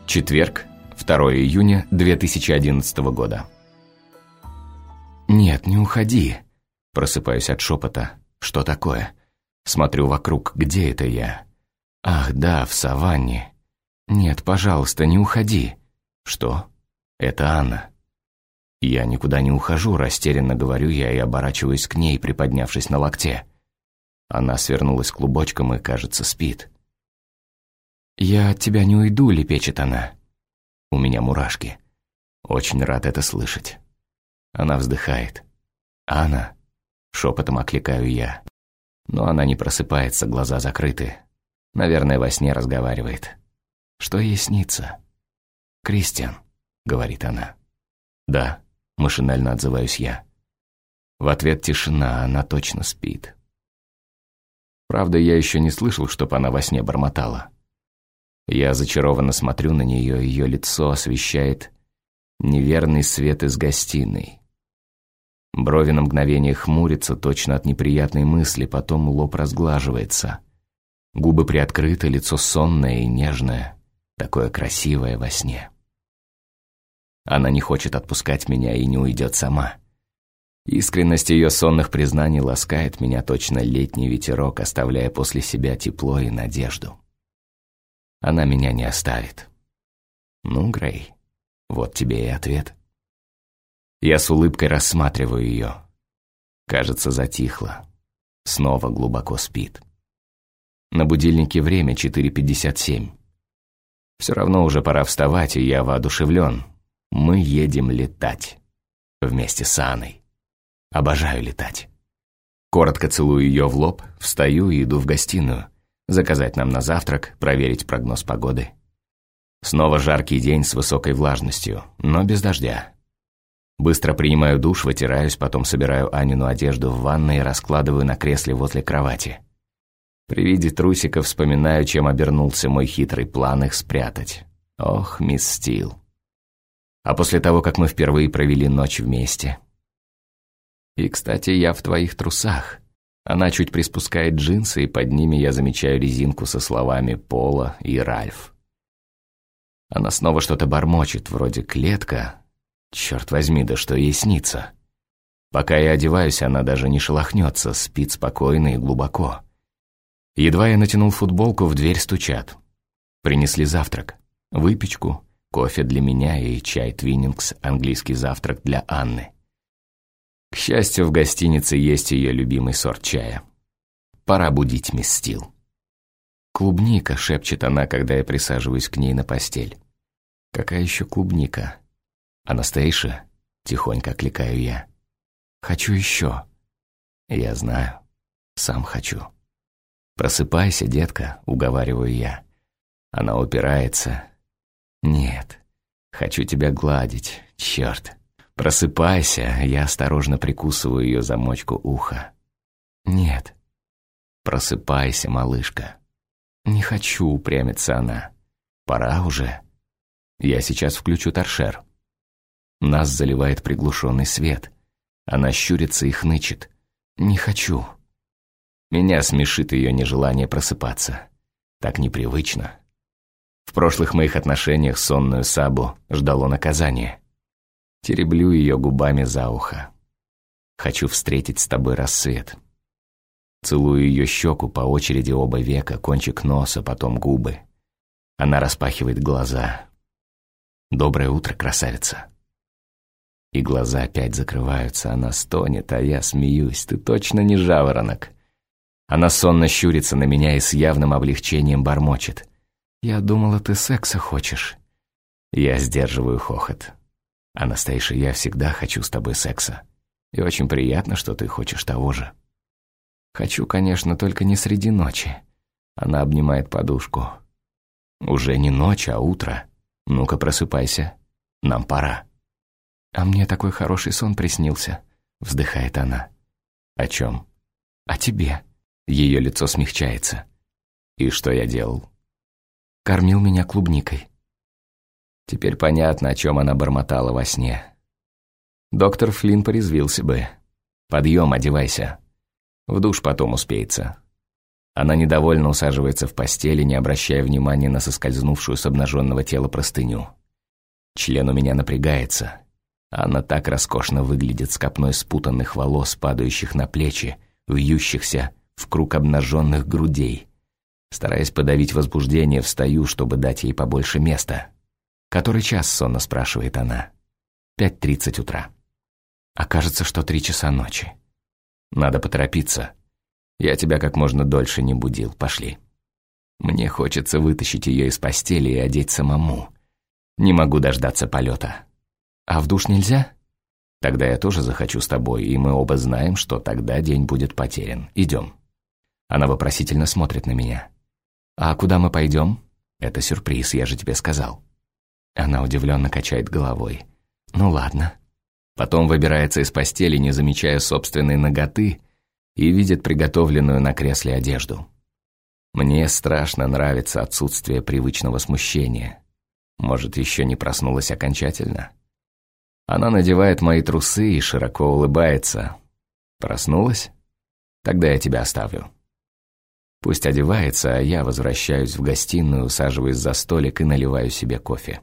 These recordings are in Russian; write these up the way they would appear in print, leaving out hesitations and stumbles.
Четверг, 2 июня 2011 года. «Нет, не уходи!» Просыпаюсь от шепота. «Что такое?» Смотрю вокруг. «Где это я?» «Ах, да, в саванне!» «Нет, пожалуйста, не уходи!» «Что?» «Это Анна!» «Я никуда не ухожу», растерянно говорю я и оборачиваюсь к ней, приподнявшись на локте. Она свернулась клубочком и, кажется, спит. «Я от тебя не уйду», — лепечет она. У меня мурашки. Очень рад это слышать. Она вздыхает. «Анна?» — шепотом окликаю я. Но она не просыпается, глаза закрыты. Наверное, во сне разговаривает. Что ей снится? «Кристиан», — говорит она. «Да», — машинально отзываюсь я. В ответ тишина, она точно спит. Правда, я еще не слышал, чтоб она во сне бормотала. Я зачарованно смотрю на нее, ее лицо освещает неверный свет из гостиной. Брови на мгновение хмурятся точно от неприятной мысли, потом лоб разглаживается. Губы приоткрыты, лицо сонное и нежное, такое красивое во сне. Она не хочет отпускать меня и не уйдет сама. Искренность ее сонных признаний ласкает меня точно летний ветерок, оставляя после себя тепло и надежду. Она меня не оставит. Ну, Грей, вот тебе и ответ. Я с улыбкой рассматриваю ее. Кажется, затихла. Снова глубоко спит. На будильнике время 4:57. Все равно уже пора вставать, и я воодушевлен. Мы едем летать. Вместе с Анной. Обожаю летать. Коротко целую ее в лоб, встаю и иду в гостиную. Заказать нам на завтрак, проверить прогноз погоды. Снова жаркий день с высокой влажностью, но без дождя. Быстро принимаю душ, вытираюсь, потом собираю Анину одежду в ванной и раскладываю на кресле возле кровати. При виде трусиков вспоминаю, чем обернулся мой хитрый план их спрятать. Ох, мисс Стил. А после того, как мы впервые провели ночь вместе... И, кстати, я в твоих трусах. Она чуть приспускает джинсы, и под ними я замечаю резинку со словами «Пола» и «Ральф». Она снова что-то бормочет, вроде «клетка». Черт возьми, да что ей снится? Пока я одеваюсь, она даже не шелохнется, спит спокойно и глубоко. Едва я натянул футболку, в дверь стучат. Принесли завтрак. Выпечку, кофе для меня и чай Твиннингс, английский завтрак для Анны. К счастью, в гостинице есть ее любимый сорт чая. Пора будить мисс Стил. «Клубника», — шепчет она, когда я присаживаюсь к ней на постель. «Какая еще клубника?» «Анастейша?» — тихонько окликаю я. «Хочу еще». «Я знаю. Сам хочу». «Просыпайся, детка», — уговариваю я. Она упирается. «Нет, хочу тебя гладить, черт». «Просыпайся», я осторожно прикусываю ее замочку уха. «Нет». «Просыпайся, малышка». «Не хочу», упрямится она. «Пора уже». Я сейчас включу торшер. Нас заливает приглушенный свет. Она щурится и хнычет. «Не хочу». Меня смешит ее нежелание просыпаться. Так непривычно. В прошлых моих отношениях сонную Сабу ждало наказание. Тереблю ее губами за ухо. Хочу встретить с тобой рассвет. Целую ее щеку, по очереди оба века, кончик носа, потом губы. Она распахивает глаза. «Доброе утро, красавица». И глаза опять закрываются, она стонет, а я смеюсь. «Ты точно не жаворонок». Она сонно щурится на меня и с явным облегчением бормочет. «Я думала, ты секса хочешь». Я сдерживаю хохот. «Анастейша, я всегда хочу с тобой секса. И очень приятно, что ты хочешь того же». «Хочу, конечно, только не среди ночи». Она обнимает подушку. «Уже не ночь, а утро. Ну-ка, просыпайся. Нам пора». «А мне такой хороший сон приснился», — вздыхает она. «О чем?» «О тебе». Ее лицо смягчается. «И что я делал?» «Кормил меня клубникой». Теперь понятно, о чем она бормотала во сне. Доктор Флинн порезвился бы. «Подъем, одевайся. В душ потом успеется». Она недовольно усаживается в постели, не обращая внимания на соскользнувшую с обнаженного тела простыню. Член у меня напрягается. Она так роскошно выглядит с копной спутанных волос, падающих на плечи, вьющихся в круг обнаженных грудей. Стараясь подавить возбуждение, встаю, чтобы дать ей побольше места. «Который час?» — сонно спрашивает она. 5:30 утра. Окажется, что 3 часа ночи. Надо поторопиться. Я тебя как можно дольше не будил. Пошли. Мне хочется вытащить ее из постели и одеть самому. Не могу дождаться полета. А в душ нельзя? Тогда я тоже захочу с тобой, и мы оба знаем, что тогда день будет потерян. Идем. Она вопросительно смотрит на меня. А куда мы пойдем? Это сюрприз, я же тебе сказал. Она удивленно качает головой. Ну ладно. Потом выбирается из постели, не замечая собственной наготы, и видит приготовленную на кресле одежду. Мне страшно нравится отсутствие привычного смущения. Может, еще не проснулась окончательно? Она надевает мои трусы и широко улыбается. Проснулась? Тогда я тебя оставлю. Пусть одевается, а я возвращаюсь в гостиную, усаживаюсь за столик и наливаю себе кофе.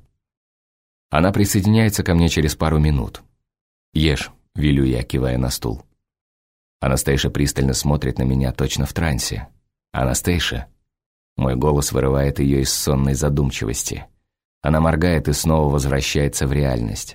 Она присоединяется ко мне через пару минут. «Ешь», — велю я, кивая на стул. Анастейша пристально смотрит на меня, точно в трансе. «Анастейша». Мой голос вырывает ее из сонной задумчивости. Она моргает и снова возвращается в реальность.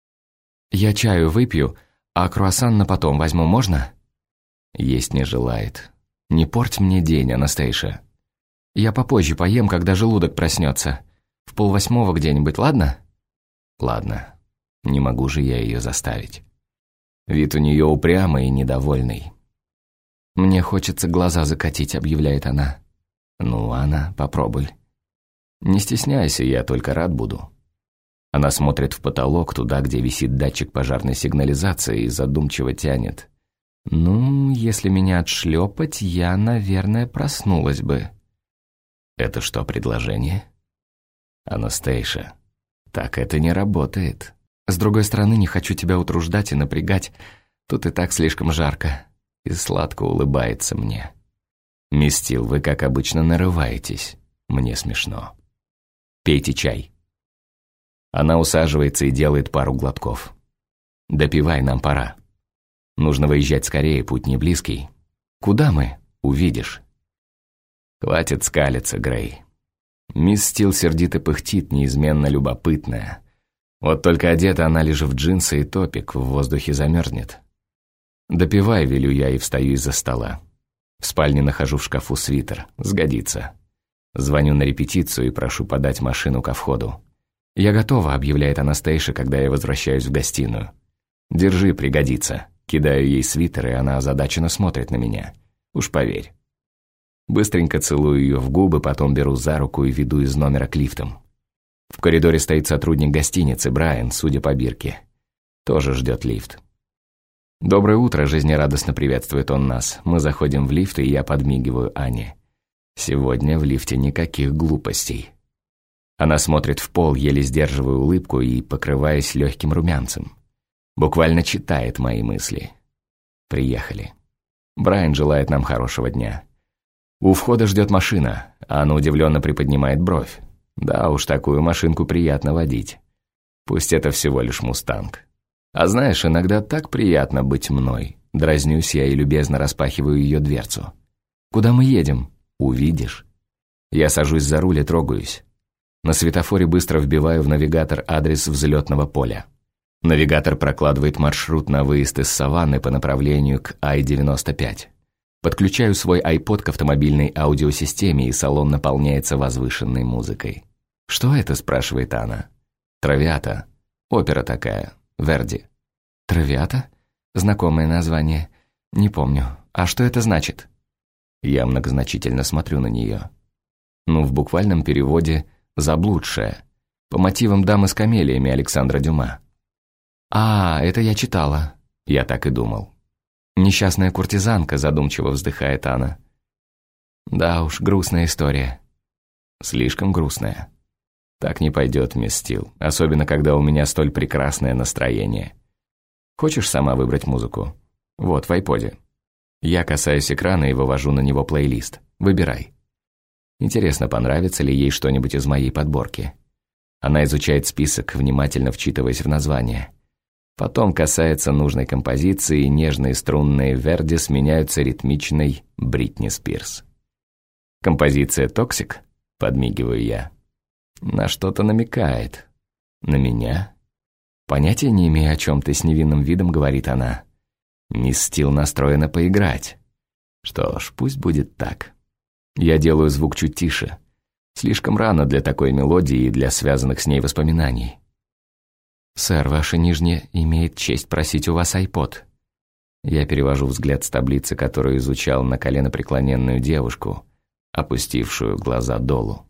«Я чаю выпью, а круассан на потом возьму, можно?» Есть не желает. «Не порть мне день, Анастейша. Я попозже поем, когда желудок проснется. В 7:30 где-нибудь, ладно?» «Ладно. Не могу же я ее заставить». Вид у нее упрямый и недовольный. «Мне хочется глаза закатить», — объявляет она. «Ну, Анна, попробуй». «Не стесняйся, я только рад буду». Она смотрит в потолок, туда, где висит датчик пожарной сигнализации, и задумчиво тянет. «Ну, если меня отшлепать, я, наверное, проснулась бы». «Это что, предложение?» «Анастейша, так это не работает. С другой стороны, не хочу тебя утруждать и напрягать. Тут и так слишком жарко». И сладко улыбается мне. «Мисс Тилл, вы, как обычно, нарываетесь. Мне смешно. Пейте чай». Она усаживается и делает пару глотков. «Допивай, нам пора. Нужно выезжать скорее, путь не близкий». «Куда мы?» «Увидишь». «Хватит скалиться, Грей». Мисс Тилл сердито пыхтит, неизменно любопытная. Вот только одета она лишь в джинсы и топик, в воздухе замерзнет. «Допивай», — велю я и встаю из-за стола. В спальне нахожу в шкафу свитер. Сгодится. Звоню на репетицию и прошу подать машину ко входу. «Я готова», — объявляет Анастейша, когда я возвращаюсь в гостиную. «Держи, пригодится». Кидаю ей свитер, и она озадаченно смотрит на меня. Уж поверь. Быстренько целую ее в губы, потом беру за руку и веду из номера к лифтам. В коридоре стоит сотрудник гостиницы, Брайан, судя по бирке. Тоже ждет лифт. «Доброе утро», — жизнерадостно приветствует он нас. Мы заходим в лифт, и я подмигиваю Ане. Сегодня в лифте никаких глупостей. Она смотрит в пол, еле сдерживая улыбку и покрываясь легким румянцем. Буквально читает мои мысли. Приехали. Брайан желает нам хорошего дня. У входа ждет машина, а Анна удивленно приподнимает бровь. Да уж, такую машинку приятно водить. Пусть это всего лишь «Мустанг». А знаешь, иногда так приятно быть мной. Дразнюсь я и любезно распахиваю ее дверцу. «Куда мы едем?» «Увидишь». Я сажусь за руль и трогаюсь. На светофоре быстро вбиваю в навигатор адрес взлетного поля. Навигатор прокладывает маршрут на выезд из Саванны по направлению к Ай-95. Подключаю свой iPod к автомобильной аудиосистеме, и салон наполняется возвышенной музыкой. «Что это?» – спрашивает Анна. «Травиата. Опера такая. Верди». «Травиата? Знакомое название. Не помню. А что это значит?» Я многозначительно смотрю на нее. Ну, в буквальном переводе «заблудшая». По мотивам «Дамы с камелиями» Александра Дюма. «А, это я читала». Я так и думал. «Несчастная куртизанка», — задумчиво вздыхает Анна. «Да уж, грустная история». «Слишком грустная». «Так не пойдет, мисс Тилл, особенно когда у меня столь прекрасное настроение. Хочешь сама выбрать музыку? Вот, в айподе». Я касаюсь экрана и вывожу на него плейлист. Выбирай. Интересно, понравится ли ей что-нибудь из моей подборки. Она изучает список, внимательно вчитываясь в название. Потом касается нужной композиции, и нежные струнные Верди сменяются ритмичной Бритни Спирс. «Композиция «Токсик»?» — подмигиваю я. На что-то намекает. На меня? Понятия не имея, о чем ты, с невинным видом говорит она. Мисс Стил настроена поиграть. Что ж, пусть будет так. Я делаю звук чуть тише. Слишком рано для такой мелодии и для связанных с ней воспоминаний. «Сэр, ваша нижняя имеет честь просить у вас айпод». Я перевожу взгляд с таблицы, которую изучал, на коленопреклоненную девушку, опустившую глаза долу.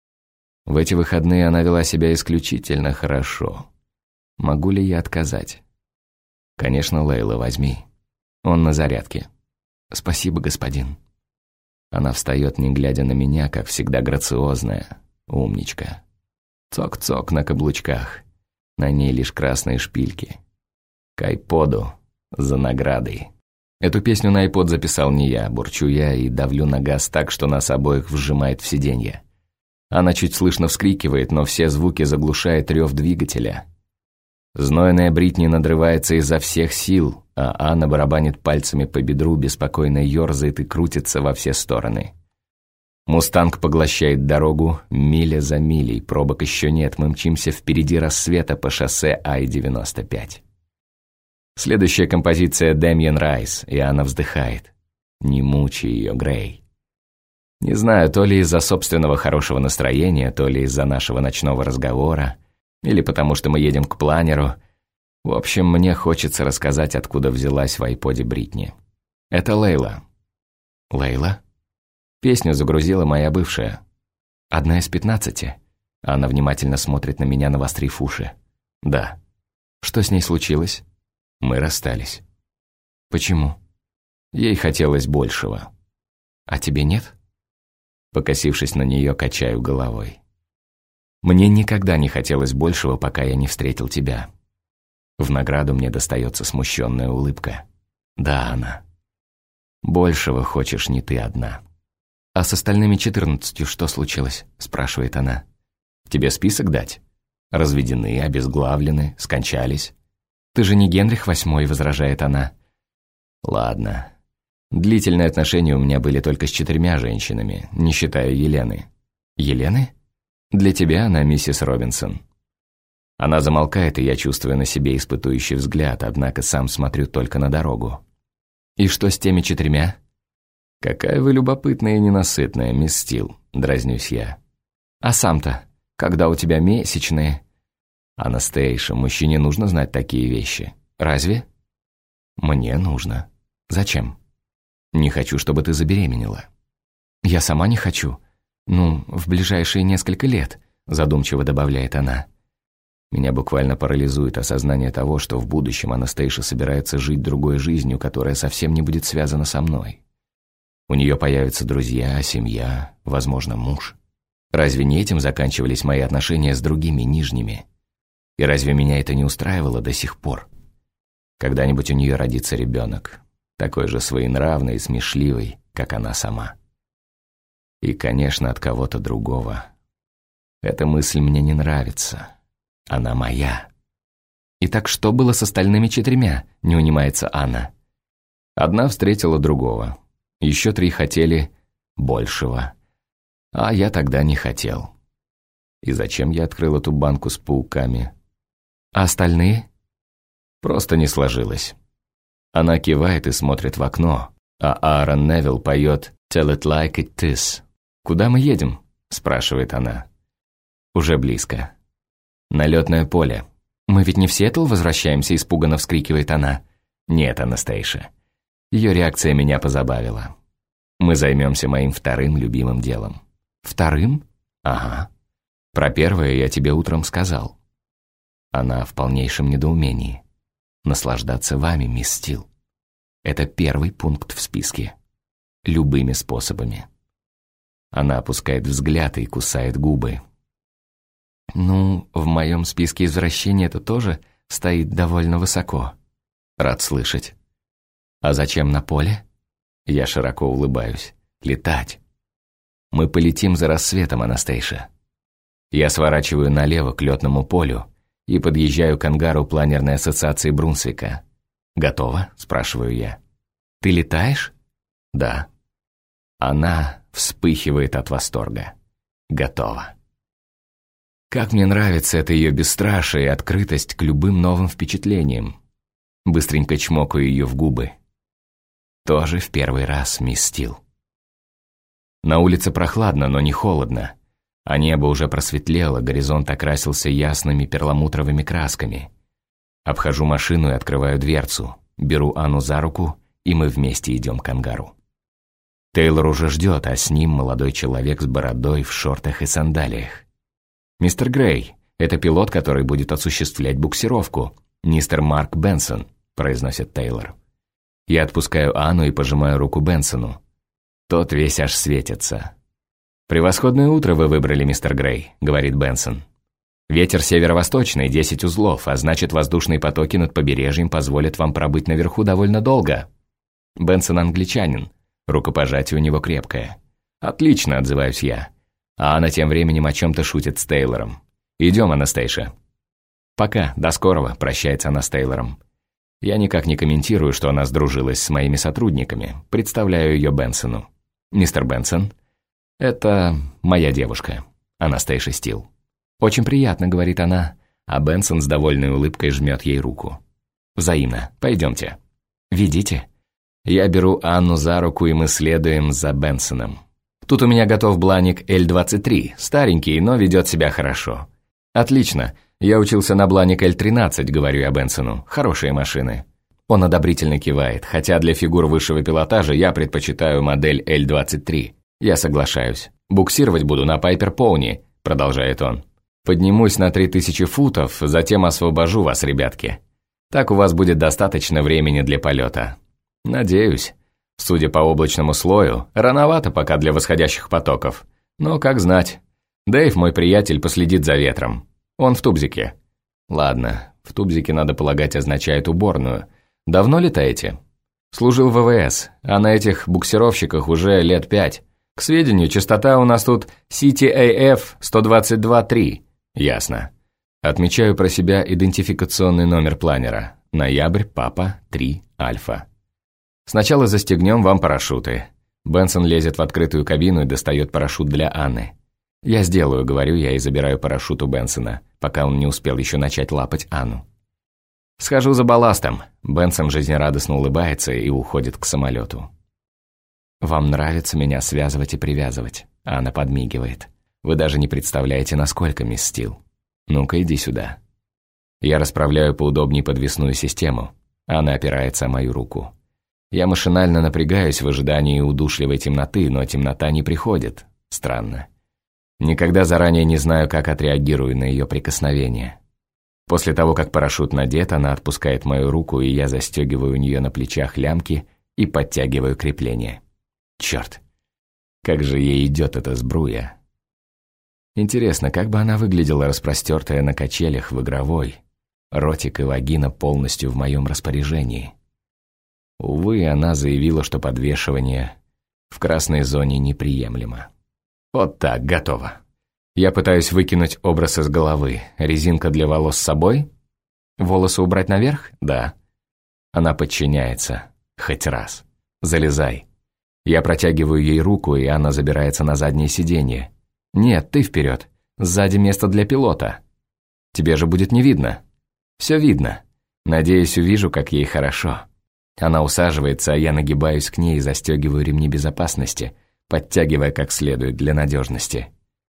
В эти выходные она вела себя исключительно хорошо. Могу ли я отказать? Конечно, Лейла, возьми. Он на зарядке. Спасибо, господин. Она встает, не глядя на меня, как всегда грациозная, умничка. Цок-цок на каблучках. На ней лишь красные шпильки. К айподу за наградой. Эту песню на айпод записал не я, бурчу я и давлю на газ так, что нас обоих вжимает в сиденье. Она чуть слышно вскрикивает, но все звуки заглушает рев двигателя. Знойная Бритни надрывается изо всех сил, а Анна барабанит пальцами по бедру, беспокойно ёрзает и крутится во все стороны. «Мустанг» поглощает дорогу миля за милей, пробок еще нет, мы мчимся впереди рассвета по шоссе Ай-95. Следующая композиция «Дэмиен Райс», и она вздыхает. Не мучай ее, Грей. Не знаю, то ли из-за собственного хорошего настроения, то ли из-за нашего ночного разговора, или потому что мы едем к планеру. В общем, мне хочется рассказать, откуда взялась в айподе Бритни. Это Лейла. Лейла? Песню загрузила моя бывшая. Одна из 15. Она внимательно смотрит на меня, навострив уши. Да. Что с ней случилось? Мы расстались. Почему? Ей хотелось большего. А тебе нет? Покосившись на нее, качаю головой. Мне никогда не хотелось большего, пока я не встретил тебя. В награду мне достается смущенная улыбка. Да, она. Большего хочешь не ты одна. «А с остальными 14 что случилось?» – спрашивает она. «Тебе список дать? Разведены, обезглавлены, скончались. Ты же не Генрих VIII», – возражает она. «Ладно. Длительные отношения у меня были только с 4 женщинами, не считая Елены». «Елены? Для тебя она миссис Робинсон». Она замолкает, и я чувствую на себе испытующий взгляд, однако сам смотрю только на дорогу. «И что с теми 4? «Какая вы любопытная и ненасытная, мисс Стил», — дразнюсь я. «А сам-то, когда у тебя месячные?» «Анастейша, мужчине нужно знать такие вещи. Разве?» «Мне нужно. Зачем?» «Не хочу, чтобы ты забеременела». «Я сама не хочу. Ну, в ближайшие несколько лет», — задумчиво добавляет она. Меня буквально парализует осознание того, что в будущем Анастейша собирается жить другой жизнью, которая совсем не будет связана со мной. У нее появятся друзья, семья, возможно, муж. Разве не этим заканчивались мои отношения с другими нижними? И разве меня это не устраивало до сих пор? Когда-нибудь у нее родится ребенок, такой же своенравный и смешливый, как она сама. И, конечно, от кого-то другого. Эта мысль мне не нравится. Она моя. «Итак, что было с остальными 4?» — не унимается Анна. Одна встретила другого. Еще 3 хотели большего. А я тогда не хотел. И зачем я открыл эту банку с пауками? А остальные? Просто не сложилось. Она кивает и смотрит в окно, а Аарон Невилл поет «Tell it like it is». «Куда мы едем?» – спрашивает она. «Уже близко. На лётное поле». «Мы ведь не в Сиэтл возвращаемся?» – испуганно вскрикивает она. «Нет, Анастейша». Ее реакция меня позабавила. «Мы займемся моим 2-м любимым делом». 2-м? Ага. Про 1-е я тебе утром сказал. Она в полнейшем недоумении. Наслаждаться вами, мисс Стил. Это 1-й пункт в списке. Любыми способами. Она опускает взгляд и кусает губы. Ну, в моем списке извращений это тоже стоит довольно высоко. Рад слышать. А зачем на поле? Я широко улыбаюсь. Летать. Мы полетим за рассветом, Анастейша. Я сворачиваю налево к летному полю и подъезжаю к ангару планерной ассоциации Брунсвика. «Готово?» – спрашиваю я. «Ты летаешь?» «Да». Она вспыхивает от восторга. «Готово». Как мне нравится это ее бесстрашие и открытость к любым новым впечатлениям. Быстренько чмокаю ее в губы. Тоже в первый раз, мисс Стил. На улице прохладно, но не холодно. А небо уже просветлело, горизонт окрасился ясными перламутровыми красками. Обхожу машину и открываю дверцу. Беру Анну за руку, и мы вместе идем к ангару. Тейлор уже ждет, а с ним молодой человек с бородой в шортах и сандалиях. «Мистер Грей, это пилот, который будет осуществлять буксировку. Мистер Марк Бенсон», – произносит Тейлор. Я отпускаю Анну и пожимаю руку Бенсону. Тот весь аж светится. «Превосходное утро вы выбрали, мистер Грей», – говорит Бенсон. «Ветер северо-восточный, 10 узлов, а значит, воздушные потоки над побережьем позволят вам пробыть наверху довольно долго». Бенсон англичанин, рукопожатие у него крепкое. «Отлично», – отзываюсь я. А она тем временем о чем-то шутит с Тейлором. «Идем, Анастейша». «Пока, до скорого», – прощается она с Тейлором. Я никак не комментирую, что она сдружилась с моими сотрудниками. Представляю ее Бенсону. «Мистер Бенсон, это моя девушка, Анастейша Стил». «Очень приятно», — говорит она, а Бенсон с довольной улыбкой жмет ей руку. «Взаимно. Пойдемте». «Ведите». Я беру Анну за руку, и мы следуем за Бенсоном. Тут у меня готов бланик L-23, старенький, но ведет себя хорошо. «Отлично. Я учился на бланик L-13», — говорю я Бенсону. «Хорошие машины». Он одобрительно кивает, хотя для фигур высшего пилотажа я предпочитаю модель L-23. Я соглашаюсь. «Буксировать буду на Пайпер Поуни», — продолжает он. «Поднимусь на 3000 футов, затем освобожу вас, ребятки. Так у вас будет достаточно времени для полета». «Надеюсь. Судя по облачному слою, рановато пока для восходящих потоков. Но как знать. Дэйв, мой приятель, последит за ветром. Он в тубзике». «Ладно, в тубзике, надо полагать, означает уборную. Давно летаете?» «Служил в ВВС, а на этих буксировщиках уже лет 5. К сведению, частота у нас тут CTAF 122.3. Ясно. Отмечаю про себя идентификационный номер планера. Ноябрь, папа, 3, альфа. Сначала застегнем вам парашюты. Бенсон лезет в открытую кабину и достает парашют для Анны. «Я сделаю», — говорю я и забираю парашют у Бенсона, пока он не успел еще начать лапать Анну. «Схожу за балластом». Бенсон жизнерадостно улыбается и уходит к самолету. «Вам нравится меня связывать и привязывать?» Анна подмигивает. «Вы даже не представляете, насколько, мисс Стил. Ну-ка, иди сюда». Я расправляю поудобнее подвесную систему. Анна опирается о мою руку. Я машинально напрягаюсь в ожидании удушливой темноты, но темнота не приходит. Странно. Никогда заранее не знаю, как отреагирую на ее прикосновение. После того, как парашют надет, она отпускает мою руку, и я застегиваю у нее на плечах лямки и подтягиваю крепление. Черт, как же ей идет эта сбруя. Интересно, как бы она выглядела распростертая на качелях в игровой. Ротик и вагина полностью в моем распоряжении. Увы, она заявила, что подвешивание в красной зоне неприемлемо. Вот так, готово. Я пытаюсь выкинуть образ из головы. Резинка для волос с собой? Волосы убрать наверх? Да. Она подчиняется. Хоть раз. Залезай. Я протягиваю ей руку, и она забирается на заднее сиденье. Нет, ты вперед. Сзади место для пилота. Тебе же будет не видно. Все видно. Надеюсь, увижу, как ей хорошо. Она усаживается, а я нагибаюсь к ней и застегиваю ремни безопасности, подтягивая как следует для надежности.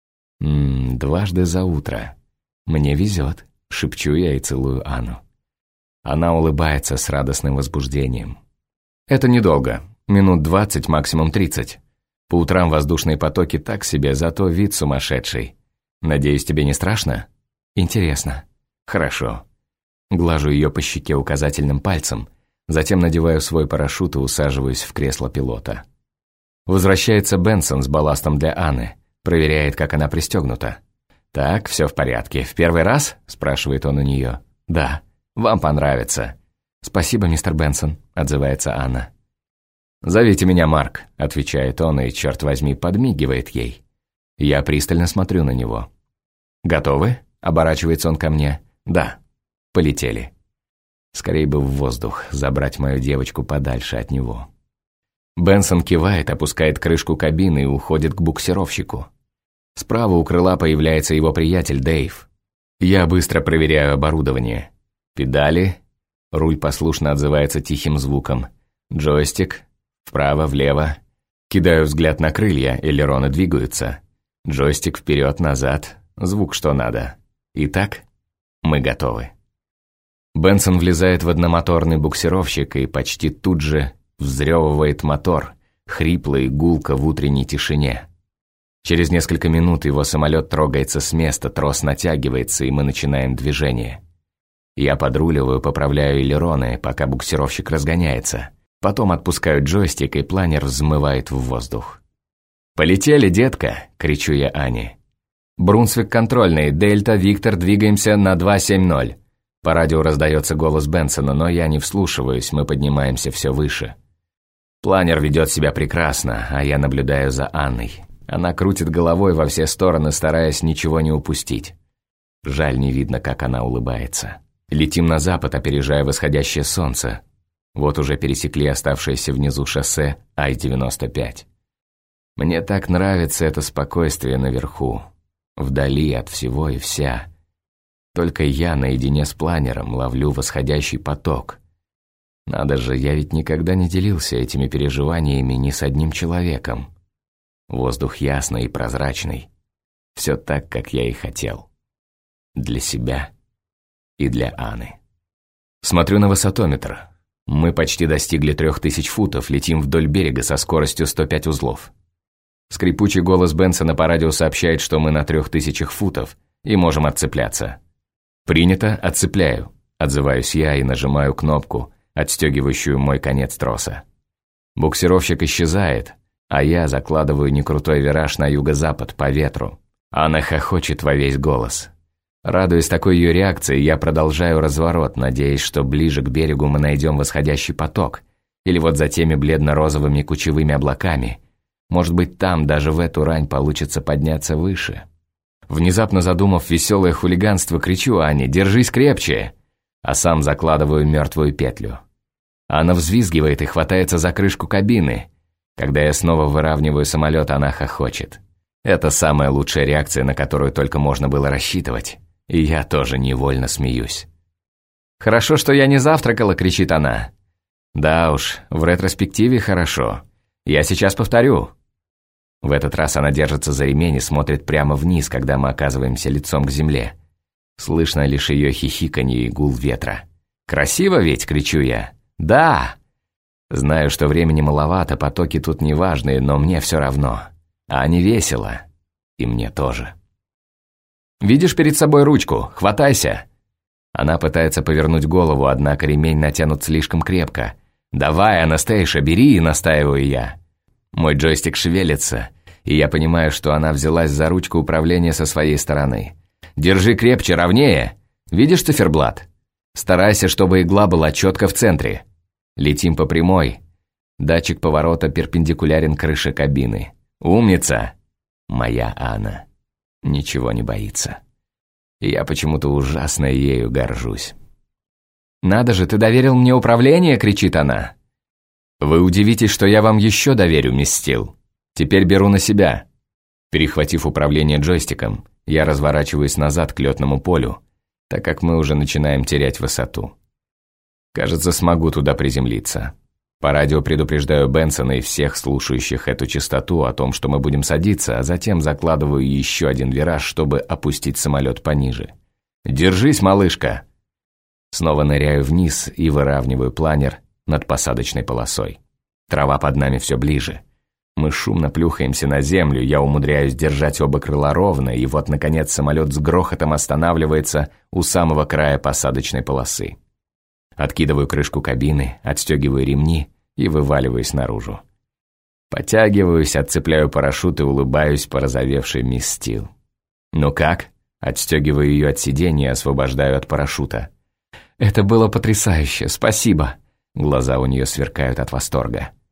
Дважды за утро. Мне везет, шепчу я и целую Анну. Она улыбается с радостным возбуждением. Это недолго, минут 20, максимум 30. По утрам воздушные потоки так себе, зато вид сумасшедший. Надеюсь, тебе не страшно? Интересно. Хорошо. Глажу ее по щеке указательным пальцем, затем надеваю свой парашют и усаживаюсь в кресло пилота. Возвращается Бенсон с балластом для Анны, проверяет, как она пристегнута. «Так, все в порядке. В первый раз?» – спрашивает он у нее. «Да. Вам понравится». «Спасибо, мистер Бенсон», – отзывается Анна. «Зовите меня Марк», — отвечает он и, черт возьми, подмигивает ей. Я пристально смотрю на него. «Готовы?» — оборачивается он ко мне. «Да». «Полетели». Скорей бы в воздух, забрать мою девочку подальше от него. Бенсон кивает, опускает крышку кабины и уходит к буксировщику. Справа у крыла появляется его приятель Дэйв. Я быстро проверяю оборудование. Педали. Руль послушно отзывается тихим звуком. Джойстик. Вправо, влево. Кидаю взгляд на крылья, элероны двигаются. Джойстик вперед, назад. Звук что надо. Итак, мы готовы. Бенсон влезает в одномоторный буксировщик и почти тут же взрёвывает мотор, хрипло и гулко в утренней тишине. Через несколько минут его самолет трогается с места, трос натягивается, и мы начинаем движение. Я подруливаю, поправляю элероны, пока буксировщик разгоняется. Потом отпускаю джойстик, и планер взмывает в воздух. «Полетели, детка!» — кричу я Ане. «Брунсвик контрольный, Дельта, Виктор, двигаемся на 270». По радио раздается голос Бенсона, но я не вслушиваюсь, мы поднимаемся все выше. Планер ведет себя прекрасно, а я наблюдаю за Анной. Она крутит головой во все стороны, стараясь ничего не упустить. Жаль, не видно, как она улыбается. Летим на запад, опережая восходящее солнце. Вот уже пересекли оставшееся внизу шоссе Ай-95. Мне так нравится это спокойствие наверху, вдали от всего и вся. Только я наедине с планером ловлю восходящий поток. Надо же, я ведь никогда не делился этими переживаниями ни с одним человеком. Воздух ясный и прозрачный. Все так, как я и хотел. Для себя и для Анны. Смотрю на высотометр. Мы почти достигли 3000 футов, летим вдоль берега со скоростью 105 узлов. Скрипучий голос Бенсона по радио сообщает, что мы на 3000 футов и можем отцепляться. «Принято, отцепляю», — отзываюсь я и нажимаю кнопку, отстегивающую мой конец троса. Буксировщик исчезает, а я закладываю некрутой вираж на юго-запад по ветру. Она хохочет во весь голос. Радуясь такой ее реакции, я продолжаю разворот, надеясь, что ближе к берегу мы найдем восходящий поток, или вот за теми бледно-розовыми кучевыми облаками. Может быть, там даже в эту рань получится подняться выше. Внезапно задумав веселое хулиганство, кричу Ане: «Держись крепче!» А сам закладываю мертвую петлю. Она взвизгивает и хватается за крышку кабины. Когда я снова выравниваю самолет, она хохочет. Это самая лучшая реакция, на которую только можно было рассчитывать. И я тоже невольно смеюсь. «Хорошо, что я не завтракала», — кричит она. «Да уж, в ретроспективе хорошо. Я сейчас повторю». В этот раз она держится за ремень и смотрит прямо вниз, когда мы оказываемся лицом к земле. Слышно лишь ее хихиканье и гул ветра. «Красиво ведь?» — кричу я. «Да!» Знаю, что времени маловато, потоки тут неважные, но мне все равно. А не весело. И мне тоже. «Видишь перед собой ручку? Хватайся!» Она пытается повернуть голову, однако ремень натянут слишком крепко. «Давай, Анастейша, бери!» — настаиваю я. Мой джойстик шевелится, и я понимаю, что она взялась за ручку управления со своей стороны. «Держи крепче, ровнее! Видишь циферблат? Старайся, чтобы игла была четко в центре. Летим по прямой. Датчик поворота перпендикулярен крыше кабины. Умница!» Моя Анна ничего не боится. И я почему-то ужасно ею горжусь. «Надо же, ты доверил мне управление!» — кричит она. «Вы удивитесь, что я вам еще доверю, мисс Стил. Теперь беру на себя». Перехватив управление джойстиком, я разворачиваюсь назад к летному полю, так как мы уже начинаем терять высоту. Кажется, смогу туда приземлиться. По радио предупреждаю Бенсона и всех слушающих эту частоту о том, что мы будем садиться, а затем закладываю еще один вираж, чтобы опустить самолет пониже. «Держись, малышка!» Снова ныряю вниз и выравниваю планер над посадочной полосой. Трава под нами все ближе. Мы шумно плюхаемся на землю, я умудряюсь держать оба крыла ровно, и вот, наконец, самолет с грохотом останавливается у самого края посадочной полосы. Откидываю крышку кабины, отстегиваю ремни и вываливаюсь наружу. Подтягиваюсь, отцепляю парашют и улыбаюсь порозовевшей мисс Стил. «Ну как?» Отстегиваю ее от сиденья и освобождаю от парашюта. «Это было потрясающе, спасибо!» Глаза у нее сверкают от восторга.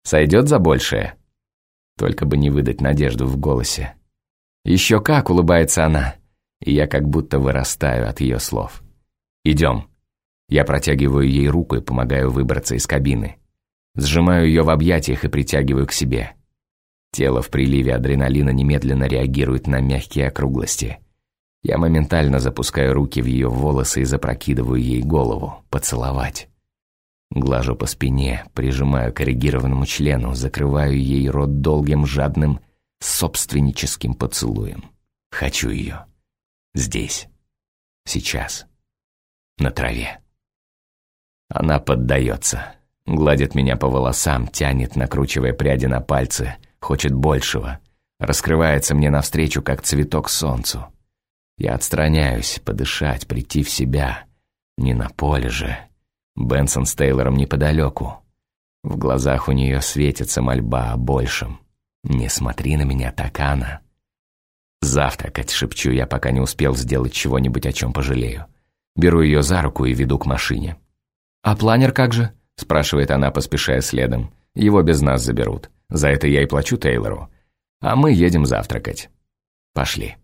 Сойдет за большее?» Только бы не выдать надежду в голосе. «Еще как!» — улыбается она, и я как будто вырастаю от ее слов. «Идем». Я протягиваю ей руку и помогаю выбраться из кабины. Сжимаю ее в объятиях и притягиваю к себе. Тело в приливе адреналина немедленно реагирует на мягкие округлости. Я моментально запускаю руки в ее волосы и запрокидываю ей голову, поцеловать. Глажу по спине, прижимаю к эрегированному члену, закрываю ей рот долгим, жадным, собственническим поцелуем. Хочу ее. Здесь. Сейчас. На траве. Она поддается. Гладит меня по волосам, тянет, накручивая пряди на пальцы. Хочет большего. Раскрывается мне навстречу, как цветок солнцу. Я отстраняюсь, подышать, прийти в себя. Не на поле же. Бенсон с Тейлором неподалеку. В глазах у нее светится мольба о большем. «Не смотри на меня так, Анна». «Завтракать», — шепчу я, пока не успел сделать чего-нибудь, о чем пожалею. Беру ее за руку и веду к машине. «А планер как же?» — спрашивает она, поспешая следом. «Его без нас заберут. За это я и плачу Тейлору. А мы едем завтракать. Пошли».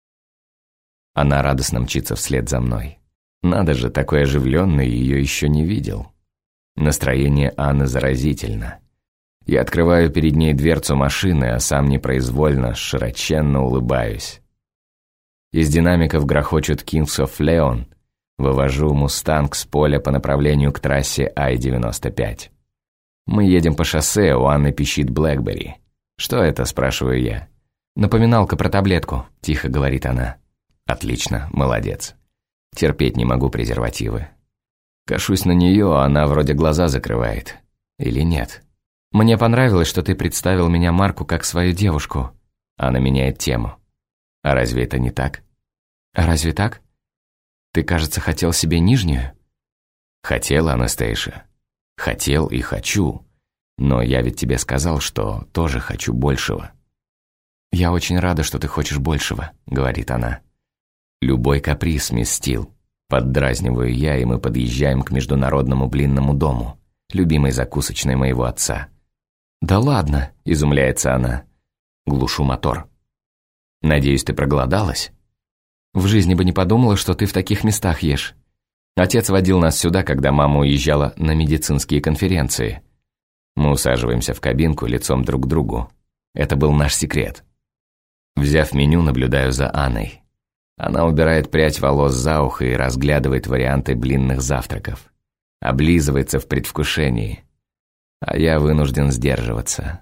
Она радостно мчится вслед за мной. Надо же, такой оживленный, ее еще не видел. Настроение Анны заразительно. Я открываю перед ней дверцу машины, а сам непроизвольно, широченно улыбаюсь. Из динамиков грохочут Kings of Leon. Вывожу «Мустанг» с поля по направлению к трассе I-95. Мы едем по шоссе, у Анны пищит Блэкберри. «Что это?» – спрашиваю я. «Напоминалка про таблетку», – тихо говорит она. «Отлично, молодец. Терпеть не могу презервативы». Кашусь на нее, а она вроде глаза закрывает. Или нет? «Мне понравилось, что ты представил меня Марку как свою девушку». Она меняет тему. «А разве это не так?» «А разве так? Ты, кажется, хотел себе нижнюю?» «Хотел, Анастейша. Хотел и хочу. Но я ведь тебе сказал, что тоже хочу большего». «Я очень рада, что ты хочешь большего», — говорит она. «Любой каприз, мисс Стил». Поддразниваю я, и мы подъезжаем к международному блинному дому, любимой закусочной моего отца. «Да ладно», — изумляется она. Глушу мотор. «Надеюсь, ты проголодалась?» «В жизни бы не подумала, что ты в таких местах ешь». Отец водил нас сюда, когда мама уезжала на медицинские конференции. Мы усаживаемся в кабинку лицом друг к другу. Это был наш секрет. Взяв меню, наблюдаю за Анной. Она убирает прядь волос за ухо и разглядывает варианты блинных завтраков. Облизывается в предвкушении. А я вынужден сдерживаться.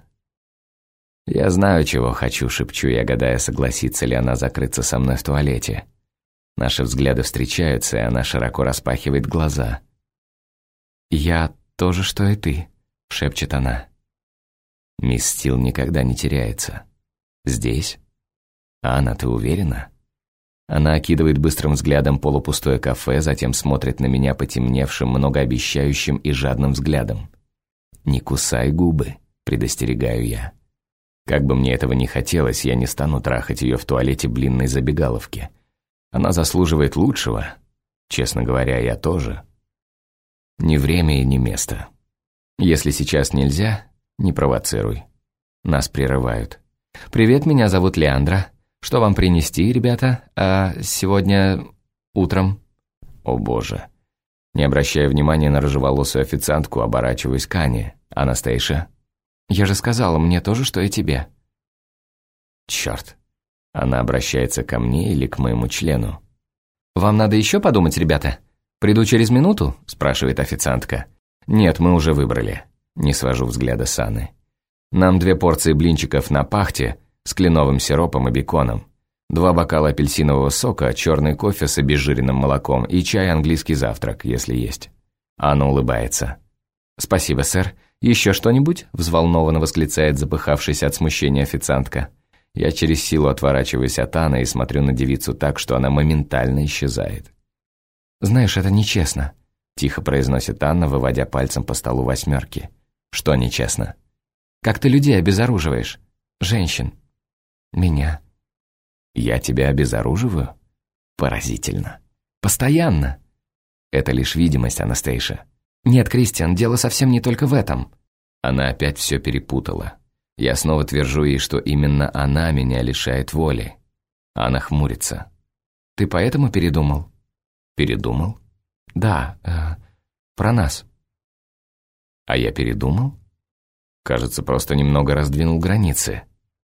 «Я знаю, чего хочу», — шепчу я, гадая, согласится ли она закрыться со мной в туалете. Наши взгляды встречаются, и она широко распахивает глаза. «Я тоже, что и ты», — шепчет она. Мисс Стил никогда не теряется. «Здесь? Анна, ты уверена?» Она окидывает быстрым взглядом полупустое кафе, затем смотрит на меня потемневшим, многообещающим и жадным взглядом. «Не кусай губы», — предостерегаю я. Как бы мне этого не хотелось, я не стану трахать ее в туалете блинной забегаловки. Она заслуживает лучшего. Честно говоря, я тоже. Ни время и ни место. Если сейчас нельзя, не провоцируй. Нас прерывают. «Привет, меня зовут Леандра. Что вам принести, ребята? Сегодня утром?» О боже. Не обращая внимания на рыжеволосую официантку, оборачиваюсь к Ане. «Анастейша?» «Я же сказала, мне тоже, что и тебе». Черт. Она обращается ко мне или к моему члену? «Вам надо еще подумать, ребята? Приду через минуту?» – спрашивает официантка. «Нет, мы уже выбрали». Не свожу взгляда с Анны. «Нам 2 порции блинчиков на пахте с кленовым сиропом и беконом, 2 бокала апельсинового сока, черный кофе с обезжиренным молоком и чай английский завтрак, если есть». Анна улыбается. «Спасибо, сэр. Еще что-нибудь?» – взволнованно восклицает запыхавшаяся от смущения официантка. Я через силу отворачиваюсь от Анны и смотрю на девицу так, что она моментально исчезает. «Знаешь, это нечестно», – тихо произносит Анна, выводя пальцем по столу 8. «Что нечестно?» «Как ты людей обезоруживаешь? Женщин». «Меня». «Я тебя обезоруживаю?» «Поразительно». «Постоянно». «Это лишь видимость, Анастейша». «Нет, Кристиан, дело совсем не только в этом». Она опять все перепутала. Я снова твержу ей, что именно она меня лишает воли. Она хмурится. «Ты поэтому передумал?» «Передумал?» «Да, про нас». «А я передумал?» «Кажется, просто немного раздвинул границы».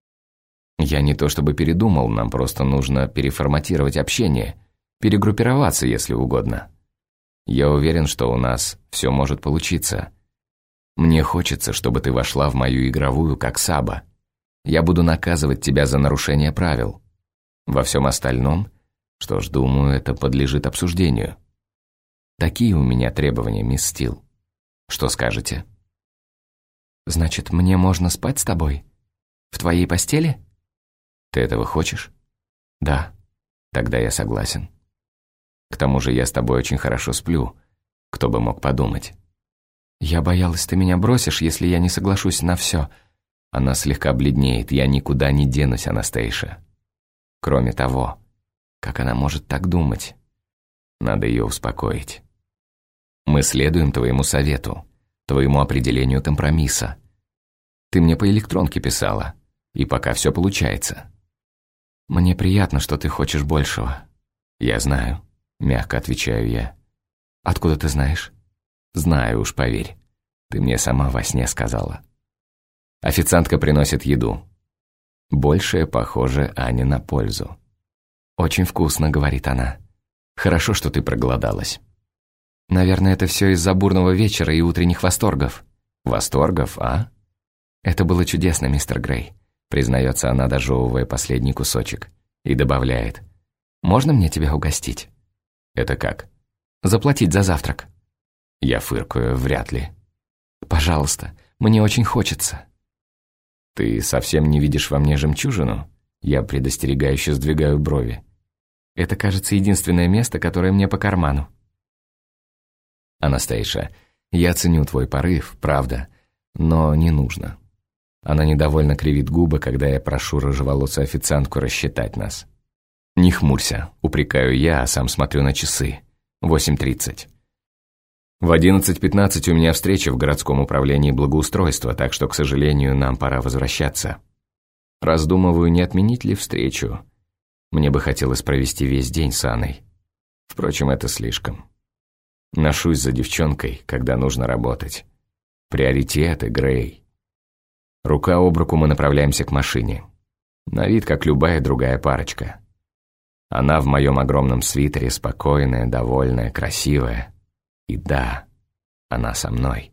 «Я не то чтобы передумал, нам просто нужно переформатировать общение, перегруппироваться, если угодно. Я уверен, что у нас все может получиться. Мне хочется, чтобы ты вошла в мою игровую, как Саба. Я буду наказывать тебя за нарушение правил. Во всем остальном, что ж, думаю, это подлежит обсуждению. Такие у меня требования, мисс Стил. Что скажете?» «Значит, мне можно спать с тобой? В твоей постели?» «Ты этого хочешь?» «Да, тогда я согласен. К тому же я с тобой очень хорошо сплю. Кто бы мог подумать?» «Я боялась, ты меня бросишь, если я не соглашусь на все». Она слегка бледнеет. «Я никуда не денусь, Анастейша. Кроме того, как она может так думать? Надо ее успокоить. Мы следуем твоему совету, твоему определению компромисса. Ты мне по электронке писала, и пока все получается». «Мне приятно, что ты хочешь большего». «Я знаю», — мягко отвечаю я. «Откуда ты знаешь?» «Знаю уж, поверь. Ты мне сама во сне сказала». Официантка приносит еду. Большее, похоже, Ане на пользу. «Очень вкусно», — говорит она. «Хорошо, что ты проголодалась». «Наверное, это все из-за бурного вечера и утренних восторгов». «Восторгов, а?» «Это было чудесно, мистер Грей», — признается она, дожевывая последний кусочек. И добавляет. «Можно мне тебя угостить?» «Это как?» «Заплатить за завтрак». Я фыркаю, вряд ли. «Пожалуйста, мне очень хочется». «Ты совсем не видишь во мне жемчужину?» Я предостерегающе сдвигаю брови. «Это, кажется, единственное место, которое мне по карману». «Анастейша, я ценю твой порыв, правда, но не нужно». Она недовольно кривит губы, когда я прошу рыжеволосую официантку рассчитать нас. «Не хмурься», — упрекаю я, а сам смотрю на часы. 8:30. В 11:15 у меня встреча в городском управлении благоустройства, так что, к сожалению, нам пора возвращаться. Раздумываю, не отменить ли встречу. Мне бы хотелось провести весь день с Анной. Впрочем, это слишком. Ношусь за девчонкой, когда нужно работать. Приоритеты, Грей. Рука об руку мы направляемся к машине. На вид, как любая другая парочка. Она в моем огромном свитере, спокойная, довольная, красивая. И да, она со мной.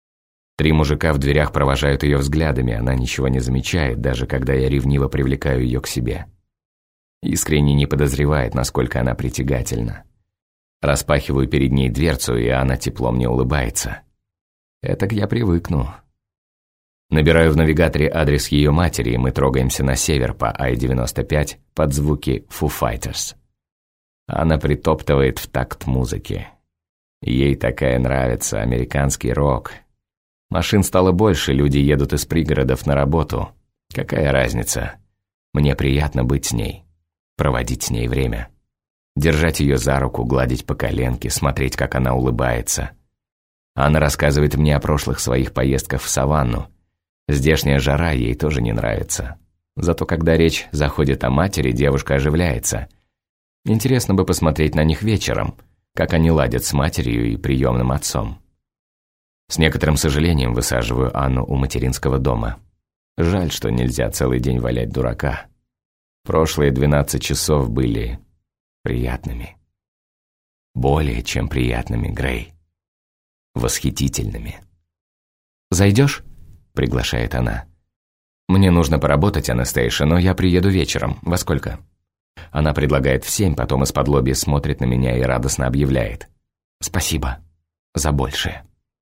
3 мужика в дверях провожают ее взглядами, она ничего не замечает, даже когда я ревниво привлекаю ее к себе. Искренне не подозревает, насколько она притягательна. Распахиваю перед ней дверцу, и она тепло мне улыбается. Этак я привыкну. Набираю в навигаторе адрес ее матери, и мы трогаемся на север по I-95 под звуки Foo Fighters. Она притоптывает в такт музыки. Ей такая нравится американский рок. Машин стало больше, люди едут из пригородов на работу. Какая разница? Мне приятно быть с ней, проводить с ней время. Держать ее за руку, гладить по коленке, смотреть, как она улыбается. Она рассказывает мне о прошлых своих поездках в саванну. Здешняя жара ей тоже не нравится. Зато когда речь заходит о матери, девушка оживляется. Интересно бы посмотреть на них вечером, как они ладят с матерью и приемным отцом. С некоторым сожалением высаживаю Анну у материнского дома. Жаль, что нельзя целый день валять дурака. Прошлые 12 часов были приятными. Более чем приятными, Грей. Восхитительными. «Зайдешь?» — приглашает она. «Мне нужно поработать, Анастейша, но я приеду вечером. Во сколько?» Она предлагает в 7, потом из-под-лобья смотрит на меня и радостно объявляет. «Спасибо за большее».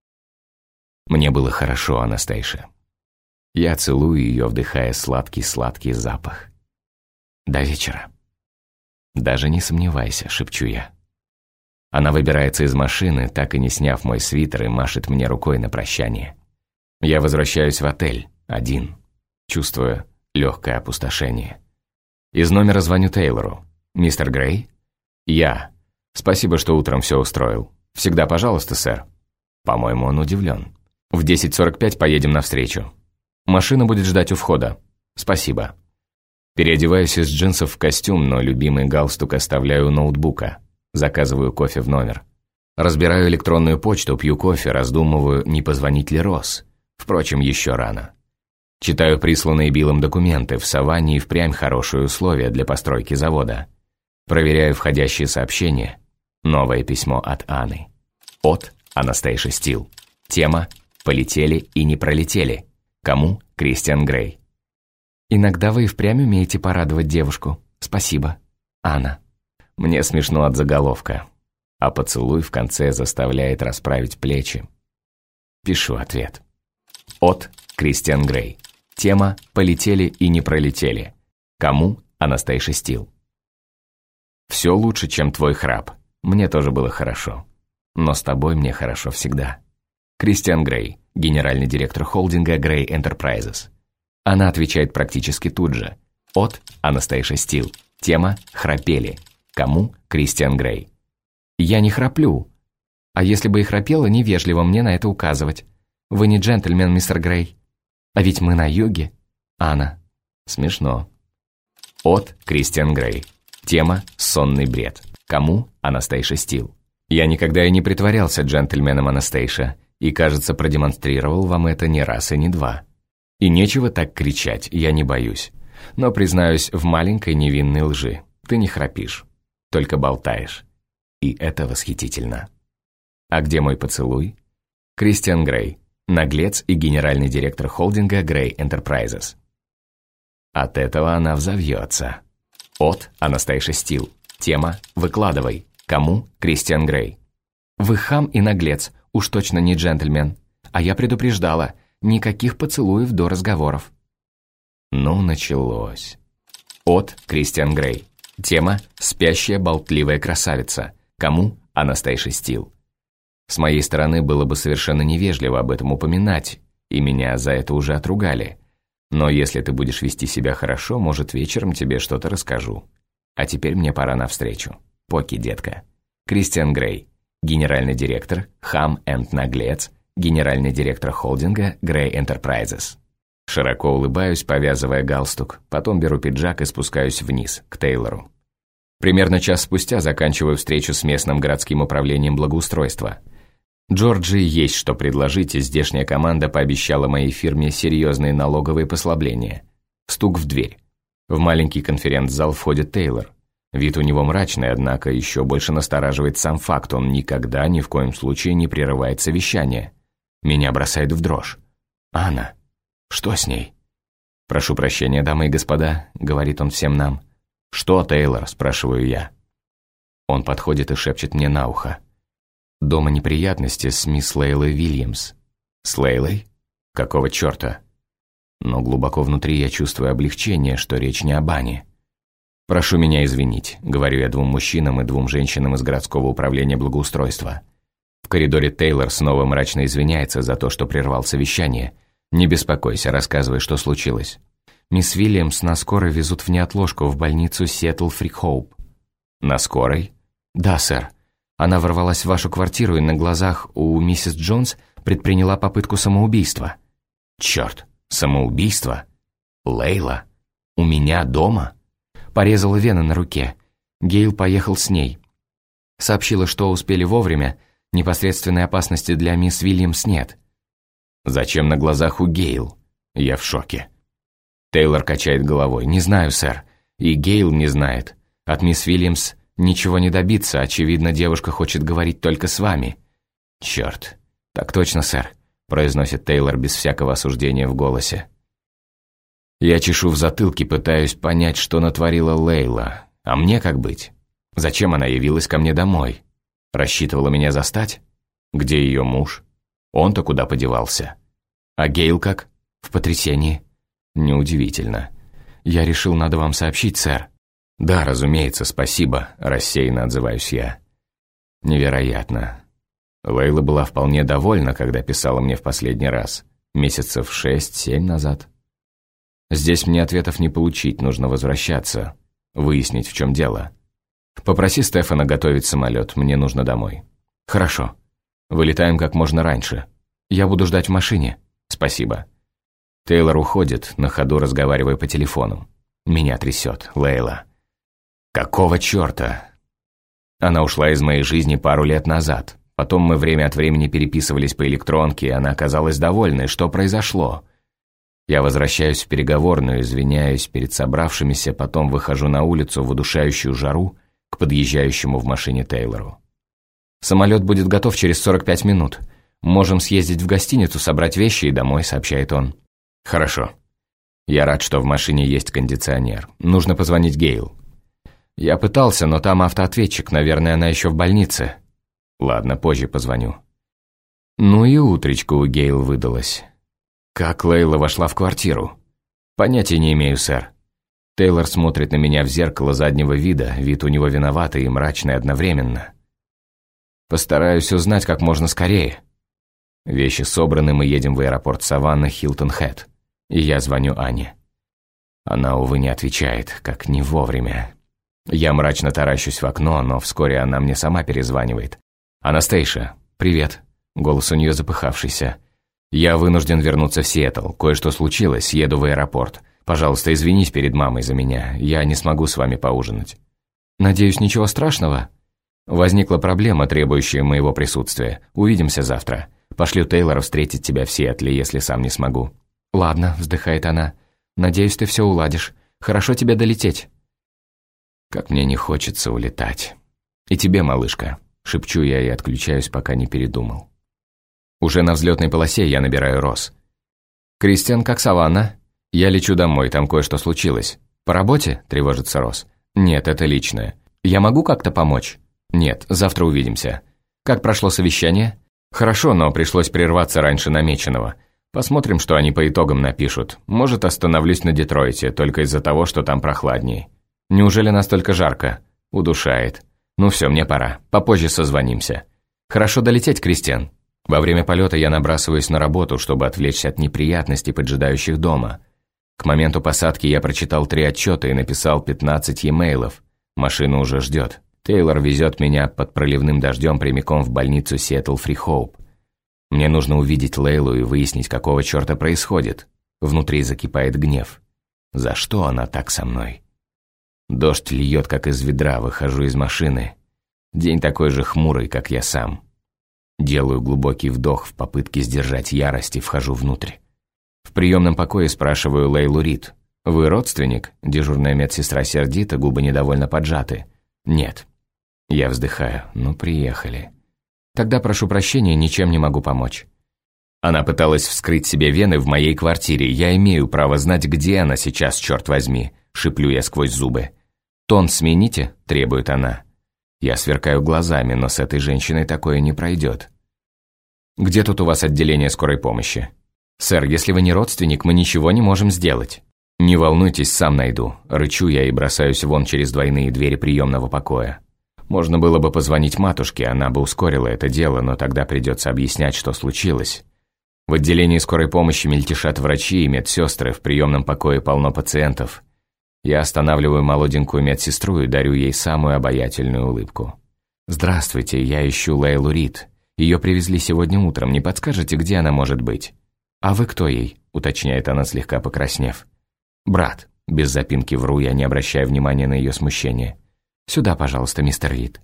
Мне было хорошо, Анастейша. Я целую ее, вдыхая сладкий-сладкий запах. До вечера. «Даже не сомневайся», — шепчу я. Она выбирается из машины, так и не сняв мой свитер, и машет мне рукой на прощание. Я возвращаюсь в отель, один, чувствуя легкое опустошение. Из номера звоню Тейлору. «Мистер Грей?» «Я. Спасибо, что утром все устроил. Всегда пожалуйста, сэр». По-моему, он удивлен. В 10:45 поедем навстречу. Машина будет ждать у входа. Спасибо. Переодеваюсь из джинсов в костюм, но любимый галстук оставляю у ноутбука. Заказываю кофе в номер. Разбираю электронную почту, пью кофе, раздумываю, не позвонить ли Росс. Впрочем, еще рано. Читаю присланные Биллом документы. В Саванне и впрямь хорошие условия для постройки завода. Проверяю входящие сообщения. Новое письмо от Анны. От Анастейши Стил. Тема «Полетели и не пролетели». Кому? Кристиан Грей. «Иногда вы и впрямь умеете порадовать девушку. Спасибо. Анна». Мне смешно от заголовка. А поцелуй в конце заставляет расправить плечи. Пишу ответ. От Кристиан Грей. Тема «Полетели и не пролетели». Кому? Анастейши Стил. «Все лучше, чем твой храп. Мне тоже было хорошо. Но с тобой мне хорошо всегда». Кристиан Грей, генеральный директор холдинга Грей Enterprises. Она отвечает практически тут же. От Анастейши Стил. Тема «Храпели». Кому? Кристиан Грей. «Я не храплю. А если бы и храпела, невежливо мне на это указывать. Вы не джентльмен, мистер Грей. А ведь мы на юге». Анна. Смешно. От Кристиан Грей. Тема «Сонный бред». Кому? Анастейша Стил. «Я никогда и не притворялся джентльменом, Анастейша, и, кажется, продемонстрировал вам это не раз и не два. И нечего так кричать, я не боюсь. Но, признаюсь, в маленькой невинной лжи. Ты не храпишь, только болтаешь. И это восхитительно». А где мой поцелуй? Кристиан Грей, наглец и генеральный директор холдинга Грей Enterprises. От этого она взовьется. От Анастейша Стил. Тема «Выкладывай». Кому? Кристиан Грей. «Вы хам и наглец, уж точно не джентльмен. А я предупреждала, никаких поцелуев до разговоров». Ну, началось. От Кристиан Грей. Тема «Спящая болтливая красавица». Кому? Анастейша Стил. С моей стороны было бы совершенно невежливо об этом упоминать, и меня за это уже отругали. Но если ты будешь вести себя хорошо, может, вечером тебе что-то расскажу. А теперь мне пора навстречу. Поки, детка. Кристиан Грей, генеральный директор, хам энд наглец, генеральный директор холдинга Грей Enterprises. Широко улыбаюсь, повязывая галстук, потом беру пиджак и спускаюсь вниз, к Тейлору. Примерно час спустя заканчиваю встречу с местным городским управлением благоустройства. Джорджии есть что предложить, и здешняя команда пообещала моей фирме серьезные налоговые послабления. Стук в дверь. В маленький конференц-зал входит Тейлор. Вид у него мрачный, однако еще больше настораживает сам факт, он никогда, ни в коем случае не прерывает совещание. Меня бросает в дрожь. «Анна, что с ней?» «Прошу прощения, дамы и господа», — говорит он всем нам. «Что, Тейлор?» — спрашиваю я. Он подходит и шепчет мне на ухо. «Дома неприятности с мисс Лейлой Вильямс». «С Лейлой? Какого черта?» Но глубоко внутри я чувствую облегчение, что речь не об Ане. «Прошу меня извинить», — говорю я 2 мужчинам и 2 женщинам из городского управления благоустройства. В коридоре Тейлор снова мрачно извиняется за то, что прервал совещание. «Не беспокойся, рассказывай, что случилось». «Мисс Вильямс на скорой везут в неотложку в больницу Сиэтл-Фрикхоуп». «На скорой?» «Да, сэр. Она ворвалась в вашу квартиру и на глазах у миссис Джонс предприняла попытку самоубийства». «Черт, самоубийство? Лейла? У меня дома?» Порезала вены на руке. Гейл поехал с ней. Сообщила, что успели вовремя, непосредственной опасности для мисс Вильямс нет. «Зачем на глазах у Гейл? Я в шоке». Тейлор качает головой. «Не знаю, сэр. И Гейл не знает. От мисс Вильямс ничего не добиться. Очевидно, девушка хочет говорить только с вами». «Черт. Так точно, сэр», — произносит Тейлор без всякого осуждения в голосе. Я чешу в затылке, пытаюсь понять, что натворила Лейла. А мне как быть? Зачем она явилась ко мне домой? Рассчитывала меня застать? Где ее муж? Он-то куда подевался? А Гейл как? В потрясении. Неудивительно. Я решил, надо вам сообщить, сэр. Да, разумеется, спасибо, рассеянно отзываюсь я. Невероятно. Лейла была вполне довольна, когда писала мне в последний раз. Месяцев 6-7 назад. Здесь мне ответов не получить, нужно возвращаться, выяснить, в чем дело. Попроси Стефана готовить самолет, мне нужно домой. Хорошо. Вылетаем как можно раньше. «Я буду ждать в машине». «Спасибо». Тейлор уходит, на ходу разговаривая по телефону. Меня трясет. Лейла. Какого черта? Она ушла из моей жизни пару лет назад. Потом мы время от времени переписывались по электронке, и она оказалась довольной. Что произошло? Я возвращаюсь в переговорную, извиняюсь перед собравшимися, потом выхожу на улицу в удушающую жару к подъезжающему в машине Тейлору. «Самолет будет готов через 45 минут. Можем съездить в гостиницу, собрать вещи и домой», — сообщает он. «Хорошо. Я рад, что в машине есть кондиционер. Нужно позвонить Гейл». «Я пытался, но там автоответчик, наверное, она еще в больнице». «Ладно, позже позвоню». Ну и утречко у Гейл выдалось. Как Лейла вошла в квартиру? «Понятия не имею, сэр». Тейлор смотрит на меня в зеркало заднего вида, вид у него виноватый и мрачный одновременно. «Постараюсь узнать как можно скорее». Вещи собраны, мы едем в аэропорт Саванна, Хилтон-Хэд. И я звоню Ане. Она, увы, не отвечает, как не вовремя. Я мрачно таращусь в окно, но вскоре она мне сама перезванивает. «Анастейша, привет». Голос у нее запыхавшийся. «Я вынужден вернуться в Сиэтл. Кое-что случилось, еду в аэропорт. Пожалуйста, извинись перед мамой за меня. Я не смогу с вами поужинать». «Надеюсь, ничего страшного?» «Возникла проблема, требующая моего присутствия. Увидимся завтра. Пошлю Тейлора встретить тебя в Сиэтле, если сам не смогу». «Ладно», — вздыхает она. «Надеюсь, ты все уладишь. Хорошо тебе долететь». Как мне не хочется улетать. «И тебе, малышка», — шепчу я и отключаюсь, пока не передумал. Уже на взлетной полосе я набираю Росс. «Кристиан, как Саванна?» «Я лечу домой, там кое-что случилось». «По работе?» — тревожится Росс. «Нет, это личное». «Я могу как-то помочь?» «Нет, завтра увидимся». «Как прошло совещание?» «Хорошо, но пришлось прерваться раньше намеченного. Посмотрим, что они по итогам напишут. Может, остановлюсь на Детройте, только из-за того, что там прохладней». «Неужели настолько жарко?» «Удушает». «Ну все, мне пора. Попозже созвонимся». «Хорошо долететь, Кристиан». Во время полета я набрасываюсь на работу, чтобы отвлечься от неприятностей, поджидающих дома. К моменту посадки я прочитал 3 отчета и написал 15 e-mail'ов. Машина уже ждет. Тейлор везет меня под проливным дождем прямиком в больницу Сиэтл Фри Хоуп. Мне нужно увидеть Лейлу и выяснить, какого черта происходит. Внутри закипает гнев. За что она так со мной? Дождь льет, как из ведра, выхожу из машины. День такой же хмурый, как я сам. Делаю глубокий вдох в попытке сдержать ярость и вхожу внутрь. В приемном покое спрашиваю Лейлу Рид. «Вы родственник?» Дежурная медсестра сердита, губы недовольно поджаты. «Нет». Я вздыхаю. «Ну, приехали». «Тогда прошу прощения, ничем не могу помочь». Она пыталась вскрыть себе вены в моей квартире. Я имею право знать, где она сейчас, черт возьми. Шиплю я сквозь зубы. «Тон смените?» – требует она. Я сверкаю глазами, но с этой женщиной такое не пройдет. «Где тут у вас отделение скорой помощи?» «Сэр, если вы не родственник, мы ничего не можем сделать». «Не волнуйтесь, сам найду». Рычу я и бросаюсь вон через двойные двери приемного покоя. Можно было бы позвонить матушке, она бы ускорила это дело, но тогда придется объяснять, что случилось. В отделении скорой помощи мельтешат врачи и медсестры, в приемном покое полно пациентов. Я останавливаю молоденькую медсестру и дарю ей самую обаятельную улыбку. «Здравствуйте, я ищу Лейлу Рид. Ее привезли сегодня утром, не подскажете, где она может быть?» «А вы кто ей?» – уточняет она, слегка покраснев. «Брат». Без запинки вру, я не обращая внимания на ее смущение. «Сюда, пожалуйста, мистер Рид».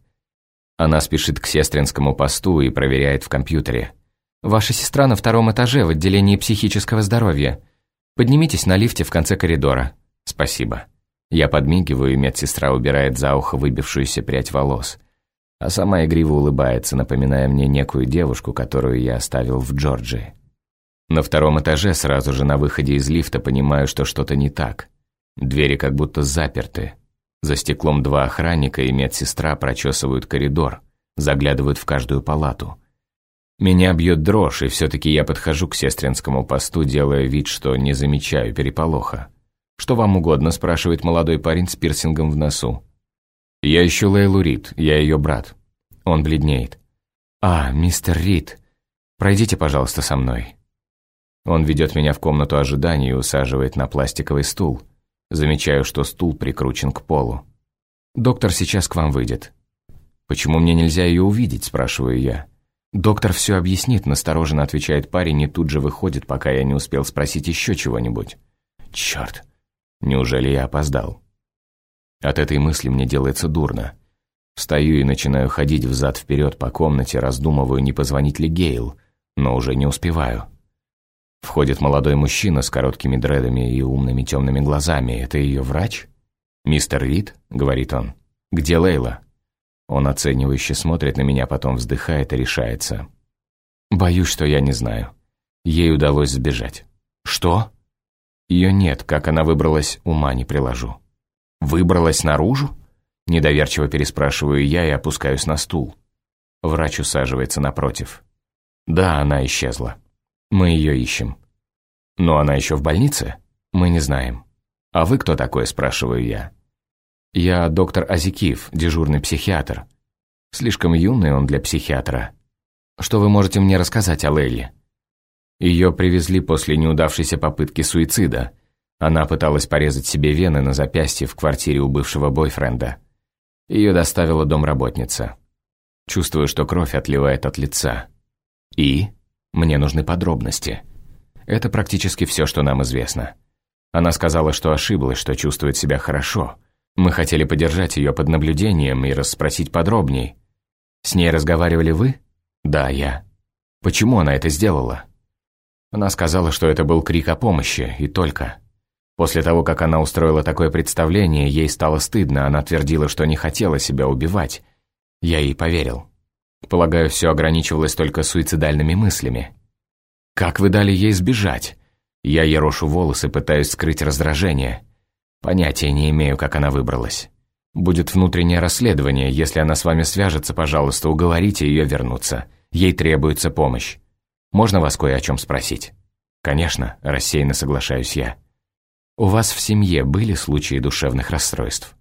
Она спешит к сестринскому посту и проверяет в компьютере. «Ваша сестра на 2-м этаже в отделении психического здоровья. Поднимитесь на лифте в конце коридора». «Спасибо». Я подмигиваю, и медсестра убирает за ухо выбившуюся прядь волос. А сама игриво улыбается, напоминая мне некую девушку, которую я оставил в Джорджии. На 2-м этаже, сразу же на выходе из лифта, понимаю, что что-то не так. Двери как будто заперты. За стеклом 2 охранника и медсестра прочесывают коридор, заглядывают в каждую палату. Меня бьет дрожь, и все-таки я подхожу к сестринскому посту, делая вид, что не замечаю переполоха. «Что вам угодно?» – спрашивает молодой парень с пирсингом в носу. «Я ищу Лейлу Рид, я ее брат». Он бледнеет. «А, мистер Рид, пройдите, пожалуйста, со мной». Он ведет меня в комнату ожидания и усаживает на пластиковый стул. Замечаю, что стул прикручен к полу. «Доктор сейчас к вам выйдет». «Почему мне нельзя ее увидеть?» – спрашиваю я. «Доктор все объяснит», — настороженно отвечает парень и тут же выходит, пока я не успел спросить еще чего-нибудь. Черт, неужели я опоздал? От этой мысли мне делается дурно. Встаю и начинаю ходить взад-вперед по комнате, раздумываю, не позвонить ли Гейл, но уже не успеваю. Входит молодой мужчина с короткими дредами и умными темными глазами. Это ее врач? «Мистер Рид?» — говорит он. «Где Лейла?» Он оценивающе смотрит на меня, потом вздыхает и решается. «Боюсь, что я не знаю. Ей удалось сбежать». «Что?» «Ее нет, как она выбралась, ума не приложу». «Выбралась наружу?» Недоверчиво переспрашиваю я и опускаюсь на стул. Врач усаживается напротив. «Да, она исчезла. Мы ее ищем». «Но она еще в больнице?» «Мы не знаем». «А вы кто такой?» – спрашиваю я. «Я доктор Азикив, дежурный психиатр». Слишком юный он для психиатра. «Что вы можете мне рассказать о Лейле?» Ее привезли после неудавшейся попытки суицида. Она пыталась порезать себе вены на запястье в квартире у бывшего бойфренда. Ее доставила домработница. Чувствую, что кровь отливает от лица. И? Мне нужны подробности. Это практически все, что нам известно. Она сказала, что ошиблась, что чувствует себя хорошо. Мы хотели подержать ее под наблюдением и расспросить подробней. С ней разговаривали вы? Да, я. Почему она это сделала? Она сказала, что это был крик о помощи, и только. После того, как она устроила такое представление, ей стало стыдно, она твердила, что не хотела себя убивать. Я ей поверил. Полагаю, все ограничивалось только суицидальными мыслями. Как вы дали ей сбежать? Я ерошу волосы, пытаюсь скрыть раздражение. Понятия не имею, как она выбралась. Будет внутреннее расследование, если она с вами свяжется, пожалуйста, уговорите ее вернуться. Ей требуется помощь. Можно вас кое о чем спросить? Конечно, рассеянно соглашаюсь я. У вас в семье были случаи душевных расстройств?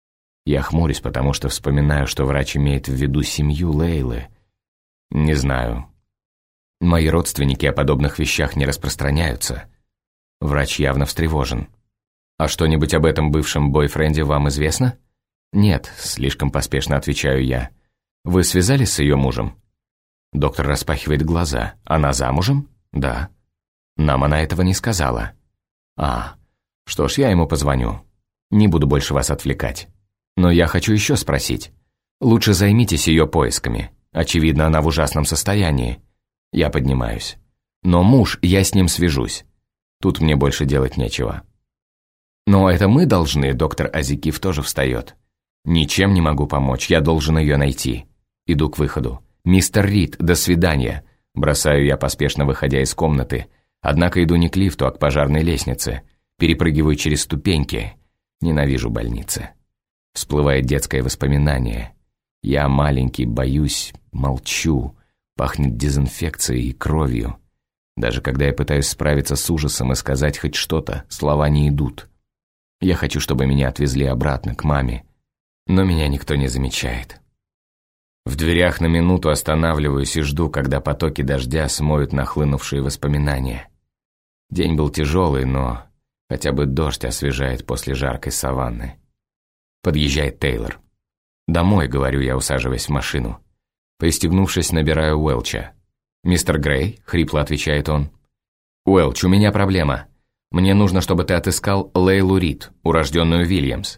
Я хмурюсь, потому что вспоминаю, что врач имеет в виду семью Лейлы. Не знаю. Мои родственники о подобных вещах не распространяются. Врач явно встревожен. А что-нибудь об этом бывшем бойфренде вам известно? Нет, слишком поспешно отвечаю я. Вы связались с ее мужем? Доктор распахивает глаза. Она замужем? Да. Нам она этого не сказала. Что ж, я ему позвоню. Не буду больше вас отвлекать. Но я хочу еще спросить. Лучше займитесь ее поисками. Очевидно, она в ужасном состоянии. Я поднимаюсь. Но муж, я с ним свяжусь. Тут мне больше делать нечего. Но это мы должны, доктор Азикив тоже встает. Ничем не могу помочь, я должен ее найти. Иду к выходу. «Мистер Рид, до свидания!» Бросаю я, поспешно выходя из комнаты. Однако иду не к лифту, а к пожарной лестнице. Перепрыгиваю через ступеньки. Ненавижу больницы. Всплывает детское воспоминание. Я маленький, боюсь, молчу. Пахнет дезинфекцией и кровью. Даже когда я пытаюсь справиться с ужасом и сказать хоть что-то, слова не идут. Я хочу, чтобы меня отвезли обратно, к маме. Но меня никто не замечает. В дверях на минуту останавливаюсь и жду, когда потоки дождя смоют нахлынувшие воспоминания. День был тяжелый, но хотя бы дождь освежает после жаркой саванны. Подъезжает Тейлор. «Домой», — говорю я, усаживаясь в машину. Пристегнувшись, набираю Уэлча. «Мистер Грей», — хрипло отвечает он. «Уэлч, у меня проблема. Мне нужно, чтобы ты отыскал Лейлу Рид, урожденную Вильямс».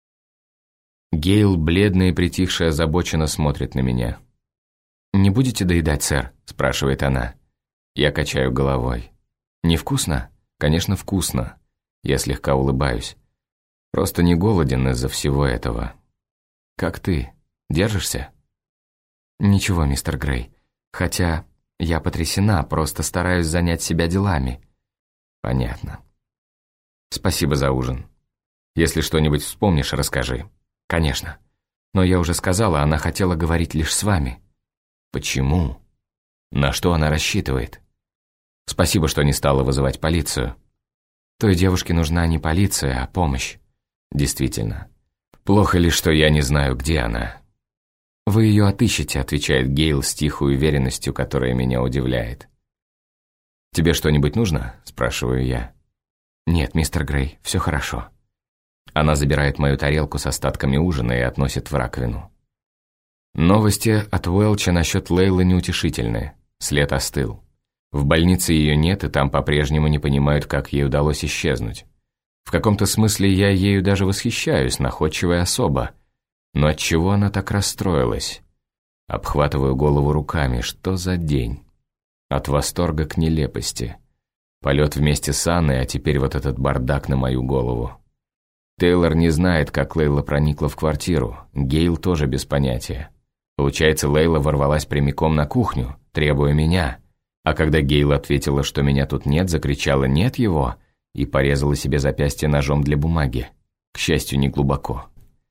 Гейл, бледная и притихшая, озабоченно смотрит на меня. «Не будете доедать, сэр?» – спрашивает она. Я качаю головой. «Невкусно?» «Конечно, вкусно». Я слегка улыбаюсь. Просто не голоден из-за всего этого. «Как ты? Держишься?» «Ничего, мистер Грей. Хотя я потрясена, просто стараюсь занять себя делами». «Понятно. Спасибо за ужин. Если что-нибудь вспомнишь, расскажи». «Конечно. Но я уже сказала, она хотела говорить лишь с вами». «Почему? На что она рассчитывает?» «Спасибо, что не стала вызывать полицию». «Той девушке нужна не полиция, а помощь». «Действительно. Плохо ли, что я не знаю, где она?» «Вы ее отыщете», — отвечает Гейл с тихой уверенностью, которая меня удивляет. «Тебе что-нибудь нужно?» — спрашиваю я. «Нет, мистер Грей, все хорошо». Она забирает мою тарелку с остатками ужина и относит в раковину. Новости от Уэлча насчет Лейлы неутешительны. След остыл. В больнице ее нет, и там по-прежнему не понимают, как ей удалось исчезнуть. В каком-то смысле я ею даже восхищаюсь, находчивая особа. Но отчего она так расстроилась? Обхватываю голову руками. Что за день? От восторга к нелепости. Полет вместе с Анной, а теперь вот этот бардак на мою голову. Тейлор не знает, как Лейла проникла в квартиру. Гейл тоже без понятия. Получается, Лейла ворвалась прямиком на кухню, требуя меня. А когда Гейл ответила, что меня тут нет, закричала «нет его» и порезала себе запястье ножом для бумаги. К счастью, не глубоко.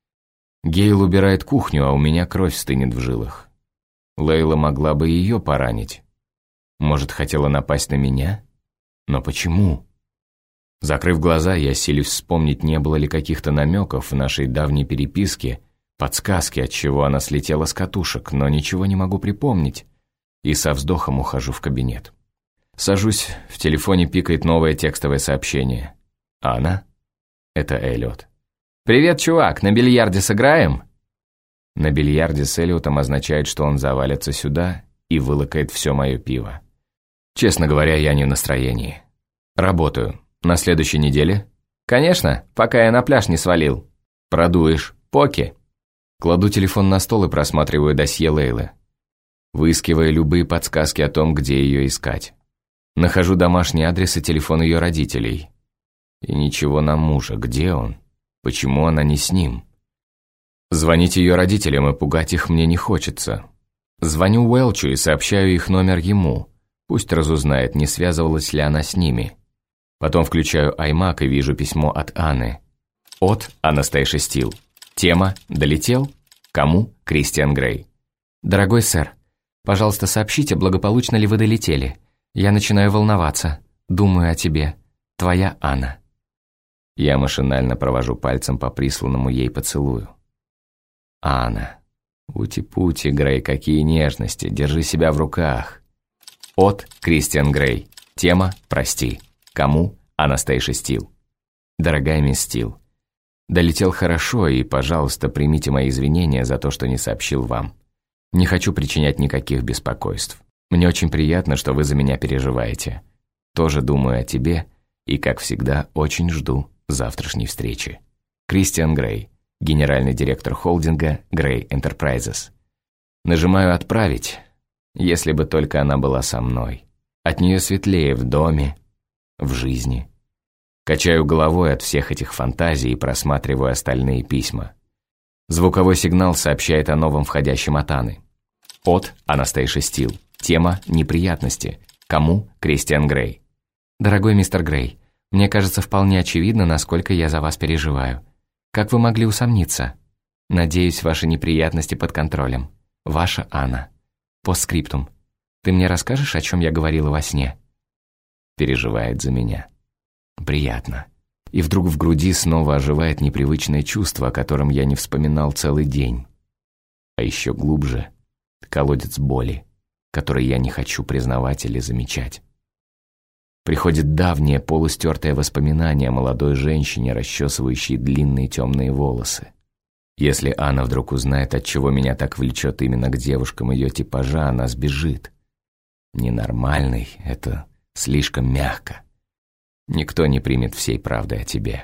Гейл убирает кухню, а у меня кровь стынет в жилах. Лейла могла бы ее поранить. Может, хотела напасть на меня? Но почему? Закрыв глаза, я силюсь вспомнить, не было ли каких-то намеков в нашей давней переписке, подсказки, от чего она слетела с катушек, но ничего не могу припомнить. И со вздохом ухожу в кабинет. Сажусь, в телефоне пикает новое текстовое сообщение. «Анна?» Это Эллиот. «Привет, чувак, на бильярде сыграем?» На бильярде с Эллиотом означает, что он завалится сюда и вылакает все мое пиво. Честно говоря, я не в настроении. Работаю. На следующей неделе? Конечно, пока я на пляж не свалил. Продуешь. Поки. Кладу телефон на стол и просматриваю досье Лейлы, выискивая любые подсказки о том, где ее искать. Нахожу домашний адрес и телефон ее родителей. И ничего на мужа. Где он? Почему она не с ним? Звонить ее родителям и пугать их мне не хочется. Звоню Уэлчу и сообщаю их номер ему. Пусть разузнает, не связывалась ли она с ними. Потом включаю iMac и вижу письмо от Анны. От Анастейши Стил. Тема «Долетел?» Кому? Кристиан Грей. «Дорогой сэр, пожалуйста, сообщите, благополучно ли вы долетели. Я начинаю волноваться. Думаю о тебе. Твоя Анна». Я машинально провожу пальцем по присланному ей поцелую. «Анна. Ути-пути, Грей, какие нежности. Держи себя в руках». От Кристиан Грей. Тема «Прости». Кому? Анастейша Стил. Дорогая мисс Стил, долетел хорошо, и, пожалуйста, примите мои извинения за то, что не сообщил вам. Не хочу причинять никаких беспокойств. Мне очень приятно, что вы за меня переживаете. Тоже думаю о тебе и, как всегда, очень жду завтрашней встречи. Кристиан Грей, генеральный директор холдинга Грей Enterprises. Нажимаю «Отправить», если бы только она была со мной. От нее светлее в доме, в жизни. Качаю головой от всех этих фантазий и просматриваю остальные письма. Звуковой сигнал сообщает о новом входящем от Анны. От Анастейша Стил. Тема «Неприятности». Кому? Кристиан Грей. Дорогой мистер Грей, мне кажется вполне очевидно, насколько я за вас переживаю. Как вы могли усомниться? Надеюсь, ваши неприятности под контролем. Ваша Анна. Постскриптум. Ты мне расскажешь, о чем я говорила во сне? Переживает за меня. Приятно. И вдруг в груди снова оживает непривычное чувство, о котором я не вспоминал целый день. А еще глубже — колодец боли, который я не хочу признавать или замечать. Приходит давнее полустертое воспоминание о молодой женщине, расчесывающей длинные темные волосы. Если Анна вдруг узнает, отчего меня так влечет именно к девушкам ее типажа, она сбежит. Ненормальный — это слишком мягко. Никто не примет всей правды о тебе.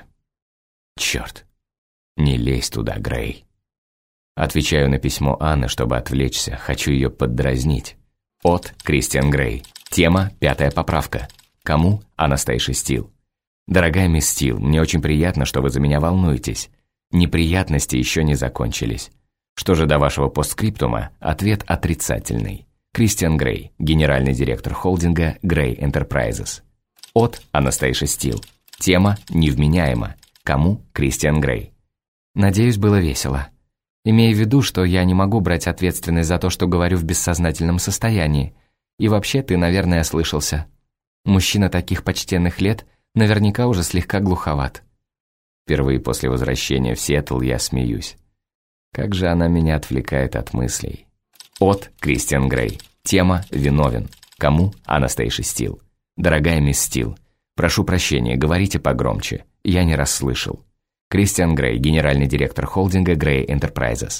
Черт, не лезь туда, Грей. Отвечаю на письмо Анны, чтобы отвлечься, хочу ее поддразнить. От Кристиан Грей. Тема «Пятая поправка». Кому? Анастейша Стил. Дорогая мисс Стил, мне очень приятно, что вы за меня волнуетесь. Неприятности еще не закончились. Что же до вашего постскриптума, ответ отрицательный. Кристиан Грей, генеральный директор холдинга Грей Enterprises. От Анастейша Стил. Тема «Невменяемо». Кому? Кристиан Грей. Надеюсь, было весело. Имея в виду, что я не могу брать ответственность за то, что говорю в бессознательном состоянии. И вообще, ты, наверное, ослышался. Мужчина таких почтенных лет наверняка уже слегка глуховат. Впервые после возвращения в Сиэтл я смеюсь. Как же она меня отвлекает от мыслей. От Кристиан Грей. Тема «Виновен». Кому? Анастейша Стил. Дорогая мисс Стил, прошу прощения, говорите погромче. Я не расслышал. Кристиан Грей, генеральный директор холдинга Грей Enterprises.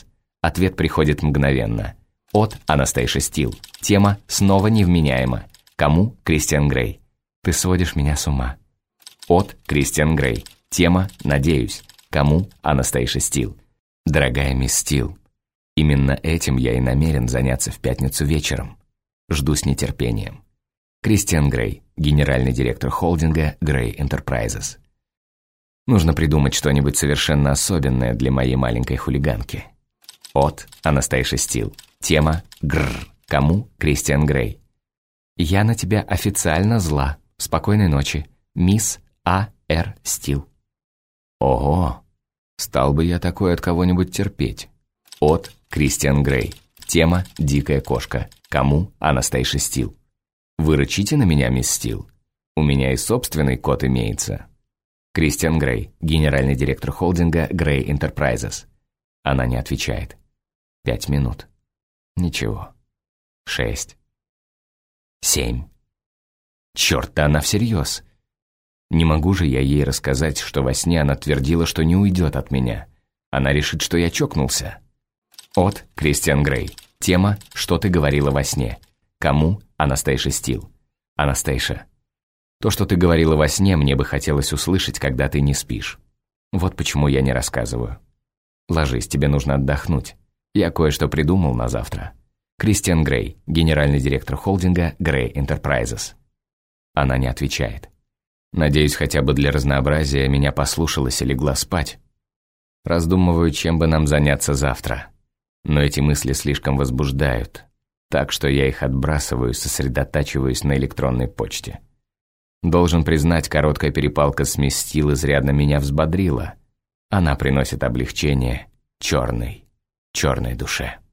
Ответ приходит мгновенно. От Анастейша Стил. Тема снова невменяема. Кому? Кристиан Грей. Ты сводишь меня с ума. От Кристиан Грей. Тема «Надеюсь». Кому? Анастейша Стил. Дорогая мисс Стил, именно этим я и намерен заняться в пятницу вечером. Жду с нетерпением. Кристиан Грей, генеральный директор холдинга Грей Enterprises. Нужно придумать что-нибудь совершенно особенное для моей маленькой хулиганки. От Анастейша Стил. Тема «Гррр». Кому? Кристиан Грей. Я на тебя официально зла. Спокойной ночи. Мисс А.Р. Стил. Ого! Стал бы я такое от кого-нибудь терпеть. От Кристиан Грей. Тема «Дикая кошка». Кому? Анастейша Стил. Вы рычите на меня, мисс Стил? У меня и собственный кот имеется. Кристиан Грей, генеральный директор холдинга Грей Enterprises. Она не отвечает. 5 минут. Ничего. 6. 7. Черт, да она всерьез. Не могу же я ей рассказать, что во сне она твердила, что не уйдет от меня. Она решит, что я чокнулся. От Кристиан Грей. Тема «Что ты говорила во сне». Кому? Анастейша Стил. Анастейша. То, что ты говорила во сне, мне бы хотелось услышать, когда ты не спишь. Вот почему я не рассказываю. Ложись, тебе нужно отдохнуть. Я кое-что придумал на завтра. Кристиан Грей, генеральный директор холдинга Грей Enterprises. Она не отвечает. Надеюсь, хотя бы для разнообразия меня послушалась и легла спать. Раздумываю, чем бы нам заняться завтра. Но эти мысли слишком возбуждают, так что я их отбрасываю и сосредотачиваюсь на электронной почте. Должен признать, короткая перепалка с мисс Стил изрядно меня взбодрила. Она приносит облегчение черной душе.